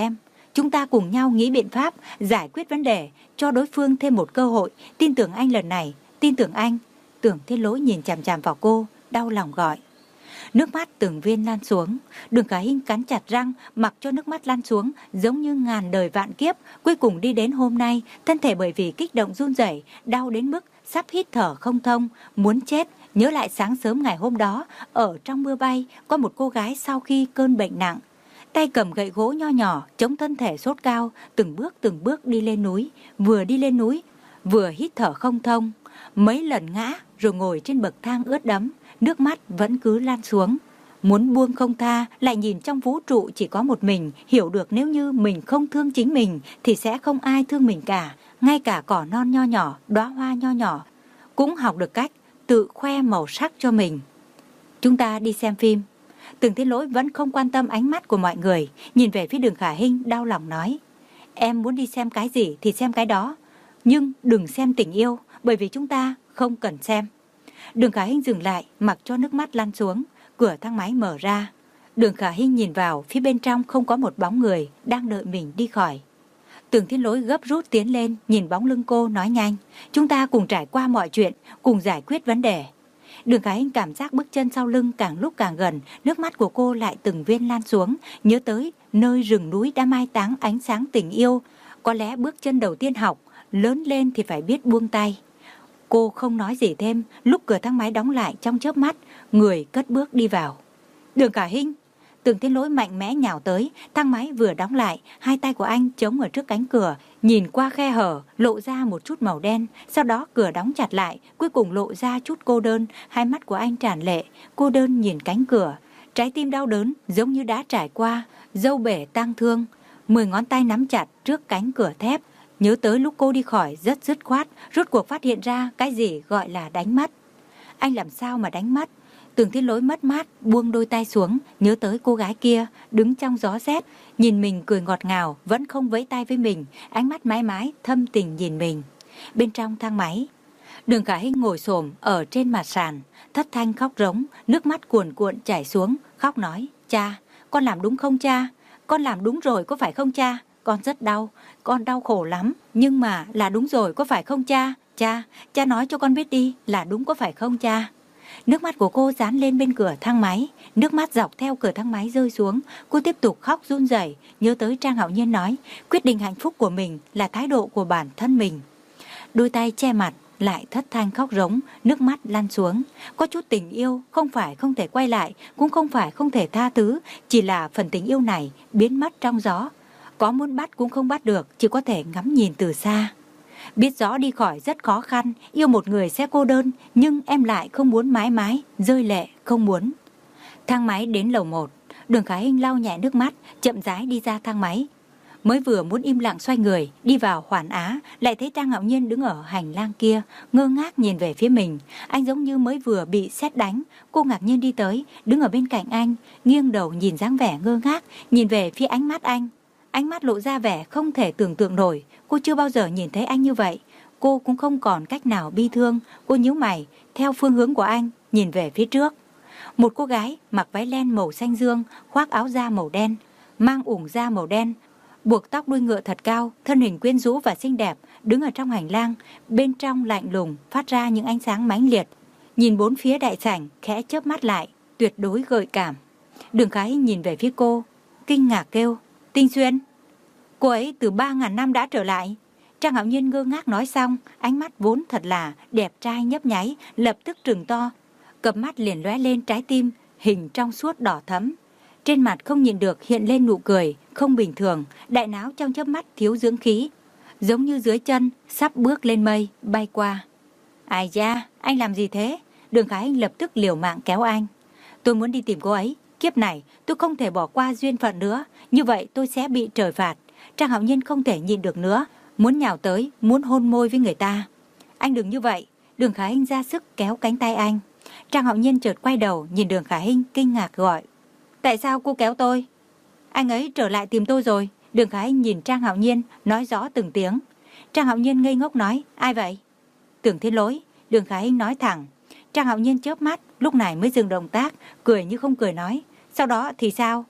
Chúng ta cùng nhau nghĩ biện pháp, giải quyết vấn đề, cho đối phương thêm một cơ hội. Tin tưởng anh lần này, tin tưởng anh. Tưởng Thiên Lỗi nhìn chằm chằm vào cô, đau lòng gọi. Nước mắt từng viên lan xuống. Đường Khả Hinh cắn chặt răng, mặc cho nước mắt lan xuống, giống như ngàn đời vạn kiếp. Cuối cùng đi đến hôm nay, thân thể bởi vì kích động run rẩy, đau đến mức sắp hít thở không thông, muốn chết. Nhớ lại sáng sớm ngày hôm đó, ở trong mưa bay, có một cô gái sau khi cơn bệnh nặng, tay cầm gậy gỗ nho nhỏ, chống thân thể sốt cao, từng bước từng bước đi lên núi. Vừa đi lên núi, vừa hít thở không thông, mấy lần ngã rồi ngồi trên bậc thang ướt đẫm, nước mắt vẫn cứ lan xuống. Muốn buông không tha, lại nhìn trong vũ trụ chỉ có một mình, hiểu được nếu như mình không thương chính mình thì sẽ không ai thương mình cả. Ngay cả cỏ non nho nhỏ, đóa hoa nho nhỏ cũng học được cách tự khoe màu sắc cho mình. Chúng ta đi xem phim. Tưởng Thiên Lỗi vẫn không quan tâm ánh mắt của mọi người, nhìn về phía Đường Khả Hinh đau lòng nói. Em muốn đi xem cái gì thì xem cái đó, nhưng đừng xem tình yêu, bởi vì chúng ta không cần xem. Đường Khả Hinh dừng lại, mặc cho nước mắt lăn xuống. Cửa thang máy mở ra. Đường Khả Hinh nhìn vào, phía bên trong không có một bóng người đang đợi mình đi khỏi. Tưởng Thiên Lỗi gấp rút tiến lên, nhìn bóng lưng cô nói nhanh. Chúng ta cùng trải qua mọi chuyện, cùng giải quyết vấn đề. Đường Khả Hinh cảm giác bước chân sau lưng càng lúc càng gần, nước mắt của cô lại từng viên lan xuống, nhớ tới nơi rừng núi đã mai táng ánh sáng tình yêu. Có lẽ bước chân đầu tiên học, lớn lên thì phải biết buông tay. Cô không nói gì thêm, lúc cửa thang máy đóng lại trong chớp mắt, người cất bước đi vào. Đường Khả Hinh! Tưởng Thiên Lỗi mạnh mẽ nhào tới, thang máy vừa đóng lại, hai tay của anh chống ở trước cánh cửa, nhìn qua khe hở, lộ ra một chút màu đen, sau đó cửa đóng chặt lại, cuối cùng lộ ra chút cô đơn, hai mắt của anh tràn lệ, cô đơn nhìn cánh cửa, trái tim đau đớn giống như đã trải qua dâu bể tang thương, mười ngón tay nắm chặt trước cánh cửa thép, nhớ tới lúc cô đi khỏi rất dứt khoát, rốt cuộc phát hiện ra cái gì gọi là đánh mất. Anh làm sao mà đánh mất? Tưởng Thiên Lỗi mất mát, buông đôi tay xuống, nhớ tới cô gái kia, đứng trong gió rét, nhìn mình cười ngọt ngào, vẫn không vẫy tay với mình, ánh mắt mãi mãi, thâm tình nhìn mình. Bên trong thang máy, Đường Khả Hinh ngồi xổm ở trên mặt sàn, thất thanh khóc rống, nước mắt cuồn cuộn chảy xuống, khóc nói, cha, con làm đúng không cha? Con làm đúng rồi có phải không cha? Con rất đau, con đau khổ lắm, nhưng mà là đúng rồi có phải không cha? Cha, cha nói cho con biết đi, là đúng có phải không cha? Nước mắt của cô dán lên bên cửa thang máy, nước mắt dọc theo cửa thang máy rơi xuống, cô tiếp tục khóc run rẩy, nhớ tới Trang Hạo Nhiên nói, quyết định hạnh phúc của mình là thái độ của bản thân mình. Đôi tay che mặt, lại thất thanh khóc rống, nước mắt lăn xuống. Có chút tình yêu không phải không thể quay lại, cũng không phải không thể tha thứ, chỉ là phần tình yêu này biến mất trong gió. Có muốn bắt cũng không bắt được, chỉ có thể ngắm nhìn từ xa. Biết rõ đi khỏi rất khó khăn, yêu một người sẽ cô đơn, nhưng em lại không muốn mãi mãi, rơi lệ, không muốn. Thang máy đến lầu một, Đường Khả Hinh lau nhẹ nước mắt, chậm rãi đi ra thang máy. Mới vừa muốn im lặng xoay người, đi vào Hoàn Á, lại thấy Trang Hạo Nhiên đứng ở hành lang kia, ngơ ngác nhìn về phía mình. Anh giống như mới vừa bị sét đánh, cô ngạc nhiên đi tới, đứng ở bên cạnh anh, nghiêng đầu nhìn dáng vẻ ngơ ngác, nhìn về phía ánh mắt anh. Ánh mắt lộ ra vẻ không thể tưởng tượng nổi, cô chưa bao giờ nhìn thấy anh như vậy. Cô cũng không còn cách nào bi thương, cô nhíu mày, theo phương hướng của anh, nhìn về phía trước. Một cô gái mặc váy len màu xanh dương, khoác áo da màu đen, mang ủng da màu đen, buộc tóc đuôi ngựa thật cao, thân hình quyến rũ và xinh đẹp, đứng ở trong hành lang, bên trong lạnh lùng, phát ra những ánh sáng mãnh liệt. Nhìn bốn phía đại sảnh, khẽ chớp mắt lại, tuyệt đối gợi cảm. Đường Khả Hinh nhìn về phía cô, kinh ngạc kêu, Tinh Xuyên. Cô ấy từ ba ngàn năm đã trở lại. Trang Hạo Nhiên ngơ ngác nói xong, ánh mắt vốn thật là đẹp trai nhấp nháy, lập tức trừng to, cặp mắt liền lóe lên trái tim, hình trong suốt đỏ thẫm. Trên mặt không nhịn được hiện lên nụ cười, không bình thường, đại náo trong chớp mắt thiếu dưỡng khí, giống như dưới chân, sắp bước lên mây, bay qua. Ai da, anh làm gì thế? Đường Khả Hinh lập tức liều mạng kéo anh. Tôi muốn đi tìm cô ấy, kiếp này tôi không thể bỏ qua duyên phận nữa, như vậy tôi sẽ bị trời phạt. Trang Hạo Nhiên không thể nhịn được nữa, muốn nhào tới, muốn hôn môi với người ta. Anh đừng như vậy. Đường Khả Hinh ra sức kéo cánh tay anh. Trang Hạo Nhiên chợt quay đầu nhìn Đường Khả Hinh kinh ngạc gọi, tại sao cô kéo tôi? Anh ấy trở lại tìm tôi rồi. Đường Khả Hinh nhìn Trang Hạo Nhiên, nói rõ từng tiếng. Trang Hạo Nhiên ngây ngốc nói, ai vậy? Tưởng Thiên Lỗi. Đường Khả Hinh nói thẳng. Trang Hạo Nhiên chớp mắt, lúc này mới dừng động tác, cười như không cười nói, sau đó thì sao?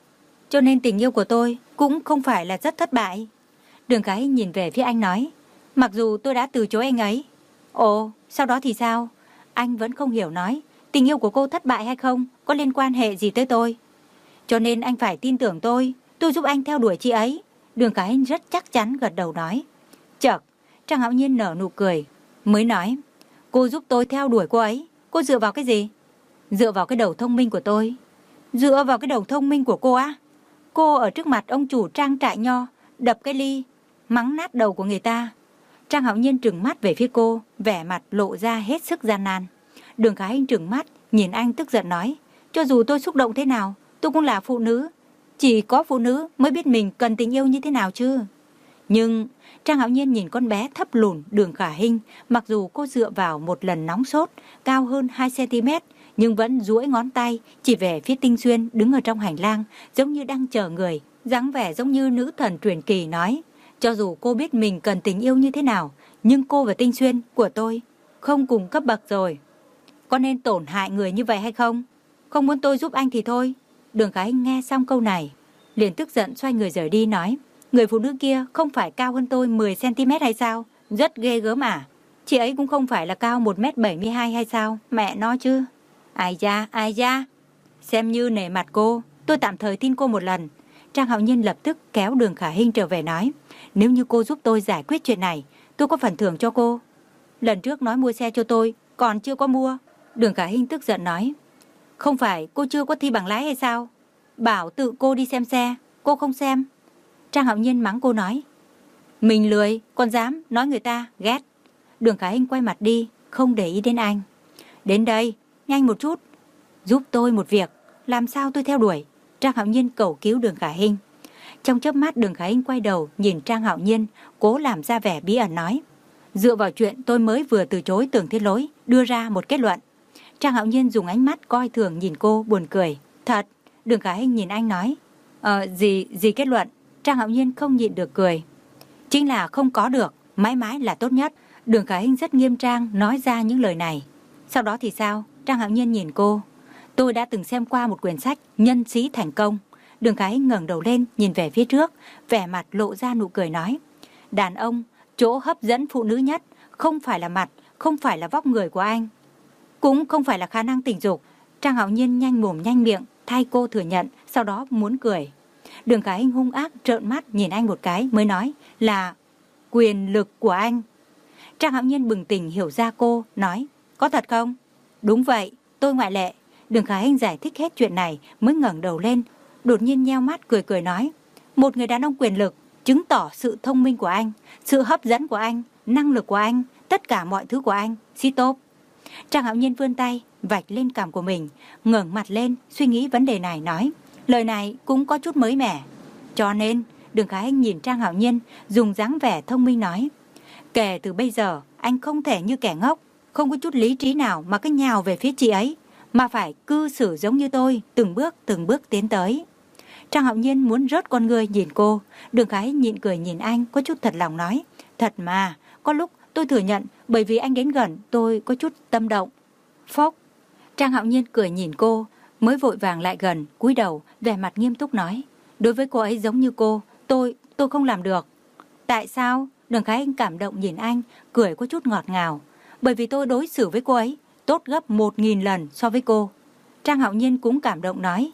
cho nên tình yêu của tôi cũng không phải là rất thất bại. Đường Khả Hinh nhìn về phía anh nói, mặc dù tôi đã từ chối anh ấy. Ồ, sau đó thì sao? Anh vẫn không hiểu nói, tình yêu của cô thất bại hay không có liên quan hệ gì tới tôi. Cho nên anh phải tin tưởng tôi, tôi giúp anh theo đuổi chị ấy. Đường Khả Hinh rất chắc chắn gật đầu nói. Chợt, Trang Hạo Nhiên nở nụ cười, mới nói, cô giúp tôi theo đuổi cô ấy, cô dựa vào cái gì? Dựa vào cái đầu thông minh của tôi. Dựa vào cái đầu thông minh của cô á? Cô ở trước mặt ông chủ trang trại nho, đập cái ly, mắng nát đầu của người ta. Trang Hạo Nhiên trừng mắt về phía cô, vẻ mặt lộ ra hết sức gian nan. Đường Khả Hinh trừng mắt, nhìn anh tức giận nói, cho dù tôi xúc động thế nào, tôi cũng là phụ nữ. Chỉ có phụ nữ mới biết mình cần tình yêu như thế nào chứ. Nhưng Trang Hạo Nhiên nhìn con bé thấp lùn Đường Khả Hinh, mặc dù cô dựa vào một lần nóng sốt, cao hơn hai xăng ti mét, nhưng vẫn duỗi ngón tay chỉ về phía Tinh Xuyên đứng ở trong hành lang, giống như đang chờ người, dáng vẻ giống như nữ thần truyền kỳ nói, cho dù cô biết mình cần tình yêu như thế nào, nhưng cô và Tinh Xuyên của tôi không cùng cấp bậc rồi. Có nên tổn hại người như vậy hay không? Không muốn tôi giúp anh thì thôi. Đường Khả Hinh nghe xong câu này, liền tức giận xoay người rời đi nói, người phụ nữ kia không phải cao hơn tôi mười xăng ti mét hay sao? Rất ghê gớm à? Chị ấy cũng không phải là cao một mét bảy mươi hai hay sao? Mẹ nó chứ. Ai da, ai da. Xem như nể mặt cô, tôi tạm thời tin cô một lần. Trang Hạo Nhiên lập tức kéo Đường Khả Hinh trở về nói, nếu như cô giúp tôi giải quyết chuyện này, tôi có phần thưởng cho cô. Lần trước nói mua xe cho tôi, còn chưa có mua. Đường Khả Hinh tức giận nói, không phải cô chưa có thi bằng lái hay sao? Bảo tự cô đi xem xe, cô không xem. Trang Hạo Nhiên mắng cô nói, mình lười, còn dám nói người ta ghét. Đường Khả Hinh quay mặt đi, không để ý đến anh. Đến đây, nhanh một chút, giúp tôi một việc, làm sao tôi theo đuổi. Trang Hạo Nhiên cầu cứu Đường Khả Hinh. Trong chớp mắt Đường Khả Hinh quay đầu nhìn Trang Hạo Nhiên, cố làm ra vẻ bí ẩn nói, dựa vào chuyện tôi mới vừa từ chối Tưởng Thiên Lỗi, đưa ra một kết luận. Trang Hạo Nhiên dùng ánh mắt coi thường nhìn cô, buồn cười. Thật? Đường Khả Hinh nhìn anh nói, Ờ, gì, gì kết luận? Trang Hạo Nhiên không nhịn được cười. Chính là không có được, mãi mãi là tốt nhất. Đường Khả Hinh rất nghiêm trang nói ra những lời này. Sau đó thì sao? Trang Hạo Nhiên nhìn cô. Tôi đã từng xem qua một quyển sách Nhân sĩ thành công. Đường Khả Hinh ngẩng đầu lên nhìn về phía trước, vẻ mặt lộ ra nụ cười nói, đàn ông, chỗ hấp dẫn phụ nữ nhất không phải là mặt, không phải là vóc người của anh, cũng không phải là khả năng tình dục. Trang Hạo Nhiên nhanh mồm nhanh miệng thay cô thừa nhận, sau đó muốn cười. Đường Khả Hinh hung ác trợn mắt nhìn anh một cái mới nói là quyền lực của anh. Trang Hạo Nhiên bừng tỉnh hiểu ra cô, nói, có thật không? Đúng vậy, tôi ngoại lệ. Đường Khả Hinh giải thích hết chuyện này mới ngẩng đầu lên, đột nhiên nheo mắt cười cười nói, một người đàn ông quyền lực chứng tỏ sự thông minh của anh, sự hấp dẫn của anh, năng lực của anh, tất cả mọi thứ của anh. Stop. Trang Hạo Nhiên vươn tay vạch lên cằm của mình, ngẩng mặt lên suy nghĩ vấn đề này nói, lời này cũng có chút mới mẻ. Cho nên Đường Khả Hinh nhìn Trang Hạo Nhiên dùng dáng vẻ thông minh nói, kể từ bây giờ anh không thể như kẻ ngốc, không có chút lý trí nào mà cứ nhào về phía chị ấy, mà phải cư xử giống như tôi, từng bước từng bước tiến tới. Trang Hạo Nhiên muốn rớt con người nhìn cô. Đường Khả Hinh nhịn cười nhìn anh, có chút thật lòng nói, thật mà, có lúc tôi thừa nhận bởi vì anh đến gần tôi có chút tâm động. Phốc. Trang Hạo Nhiên cười nhìn cô, mới vội vàng lại gần, cúi đầu, vẻ mặt nghiêm túc nói, đối với cô ấy giống như cô, tôi, tôi không làm được. Tại sao? Đường Khả Hinh cảm động nhìn anh, cười có chút ngọt ngào. Bởi vì tôi đối xử với cô ấy tốt gấp một nghìn lần so với cô. Trang Hạo Nhiên cũng cảm động nói,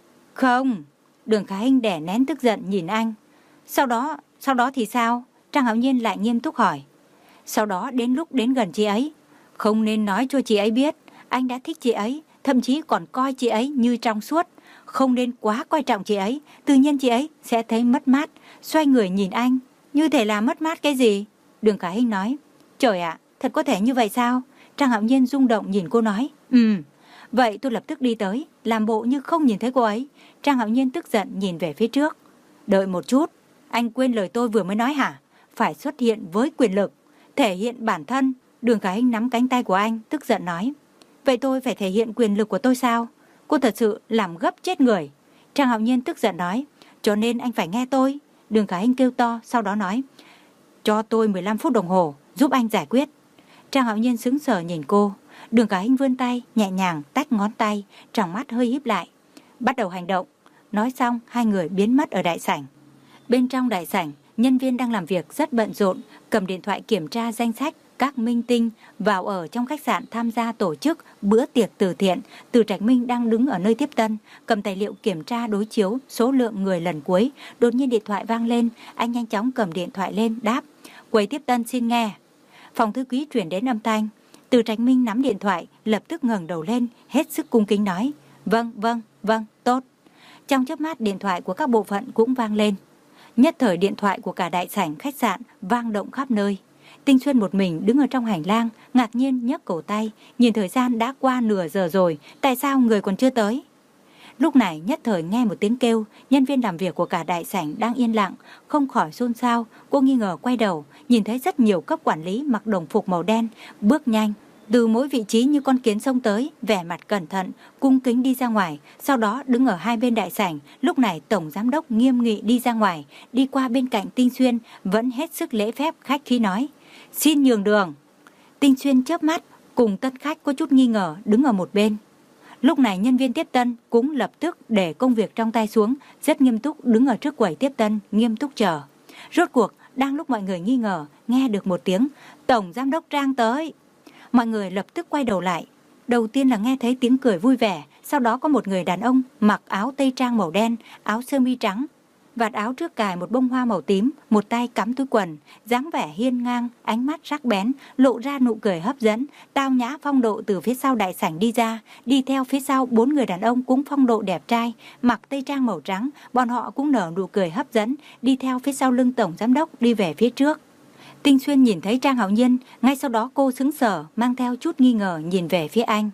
không. Đường Khả Hinh đè nén tức giận nhìn anh. Sau đó, sau đó thì sao? Trang Hạo Nhiên lại nghiêm túc hỏi. Sau đó đến lúc đến gần chị ấy, không nên nói cho chị ấy biết anh đã thích chị ấy, thậm chí còn coi chị ấy như trong suốt. Không nên quá coi trọng chị ấy, tự nhiên chị ấy sẽ thấy mất mát, xoay người nhìn anh. Như thể là mất mát cái gì? Đường Khả Hinh nói, trời ạ, thật có thể như vậy sao? Trang Hạo Nhiên rung động nhìn cô nói, ừm. Vậy tôi lập tức đi tới, làm bộ như không nhìn thấy cô ấy. Trang Hạo Nhiên tức giận nhìn về phía trước. Đợi một chút, anh quên lời tôi vừa mới nói hả? Phải xuất hiện với quyền lực, thể hiện bản thân. Đường Khả Hinh nắm cánh tay của anh, tức giận nói, vậy tôi phải thể hiện quyền lực của tôi sao? Cô thật sự làm gấp chết người. Trang Hạo Nhiên tức giận nói, cho nên anh phải nghe tôi. Đường Khả Hinh kêu to, sau đó nói, cho tôi mười lăm phút đồng hồ, giúp anh giải quyết. Trang Hạo Nhiên sững sờ nhìn cô. Đường Khả Hinh vươn tay, nhẹ nhàng tách ngón tay, trong mắt hơi híp lại. Bắt đầu hành động. nói xong hai người biến mất ở đại sảnh. Bên trong đại sảnh, nhân viên đang làm việc rất bận rộn, cầm điện thoại kiểm tra danh sách các minh tinh vào ở trong khách sạn tham gia tổ chức bữa tiệc từ thiện. Từ Trạch Minh đang đứng ở nơi tiếp tân, cầm tài liệu kiểm tra đối chiếu số lượng người lần cuối. Đột nhiên điện thoại vang lên, anh nhanh chóng cầm điện thoại lên đáp: "Quầy tiếp tân xin nghe." Phòng thư ký truyền đến âm thanh. Từ Trạch Minh nắm điện thoại, lập tức ngẩng đầu lên, hết sức cung kính nói: "Vâng, vâng, vâng, tốt." Trong chớp mắt điện thoại của các bộ phận cũng vang lên. Nhất thời điện thoại của cả đại sảnh khách sạn vang động khắp nơi. Tinh Xuyên một mình đứng ở trong hành lang, ngạc nhiên nhấc cổ tay, nhìn thời gian đã qua nửa giờ rồi, tại sao người còn chưa tới? Lúc này nhất thời nghe một tiếng kêu, nhân viên làm việc của cả đại sảnh đang yên lặng, không khỏi xôn xao. Cô nghi ngờ quay đầu, nhìn thấy rất nhiều cấp quản lý mặc đồng phục màu đen, bước nhanh từ mỗi vị trí như con kiến xông tới, vẻ mặt cẩn thận, cung kính đi ra ngoài, sau đó đứng ở hai bên đại sảnh. Lúc này tổng giám đốc nghiêm nghị đi ra ngoài, đi qua bên cạnh Tinh Xuyên, vẫn hết sức lễ phép khách khí nói: "Xin nhường đường." Tinh Xuyên chớp mắt, cùng tân khách có chút nghi ngờ đứng ở một bên. Lúc này nhân viên tiếp tân cũng lập tức để công việc trong tay xuống, rất nghiêm túc đứng ở trước quầy tiếp tân, nghiêm túc chờ. Rốt cuộc, đang lúc mọi người nghi ngờ, nghe được một tiếng: "Tổng giám đốc Trang tới." Mọi người lập tức quay đầu lại. Đầu tiên là nghe thấy tiếng cười vui vẻ, sau đó có một người đàn ông mặc áo tây trang màu đen, áo sơ mi trắng, vạt áo trước cài một bông hoa màu tím, một tay cắm túi quần, dáng vẻ hiên ngang, ánh mắt sắc bén, lộ ra nụ cười hấp dẫn, tao nhã phong độ từ phía sau đại sảnh đi ra. Đi theo phía sau bốn người đàn ông cũng phong độ đẹp trai, mặc tây trang màu trắng, bọn họ cũng nở nụ cười hấp dẫn, đi theo phía sau lưng tổng giám đốc đi về phía trước. Tinh Xuyên nhìn thấy Trang Hạo Nhiên, ngay sau đó cô sững sờ, mang theo chút nghi ngờ nhìn về phía anh.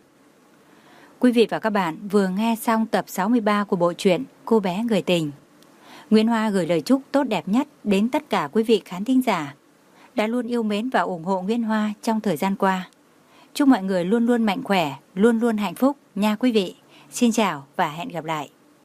Quý vị và các bạn vừa nghe xong tập sáu mươi ba của bộ truyện Cô bé người tình. Nguyễn Hoa gửi lời chúc tốt đẹp nhất đến tất cả quý vị khán thính giả đã luôn yêu mến và ủng hộ Nguyễn Hoa trong thời gian qua. Chúc mọi người luôn luôn mạnh khỏe, luôn luôn hạnh phúc nha quý vị. Xin chào và hẹn gặp lại.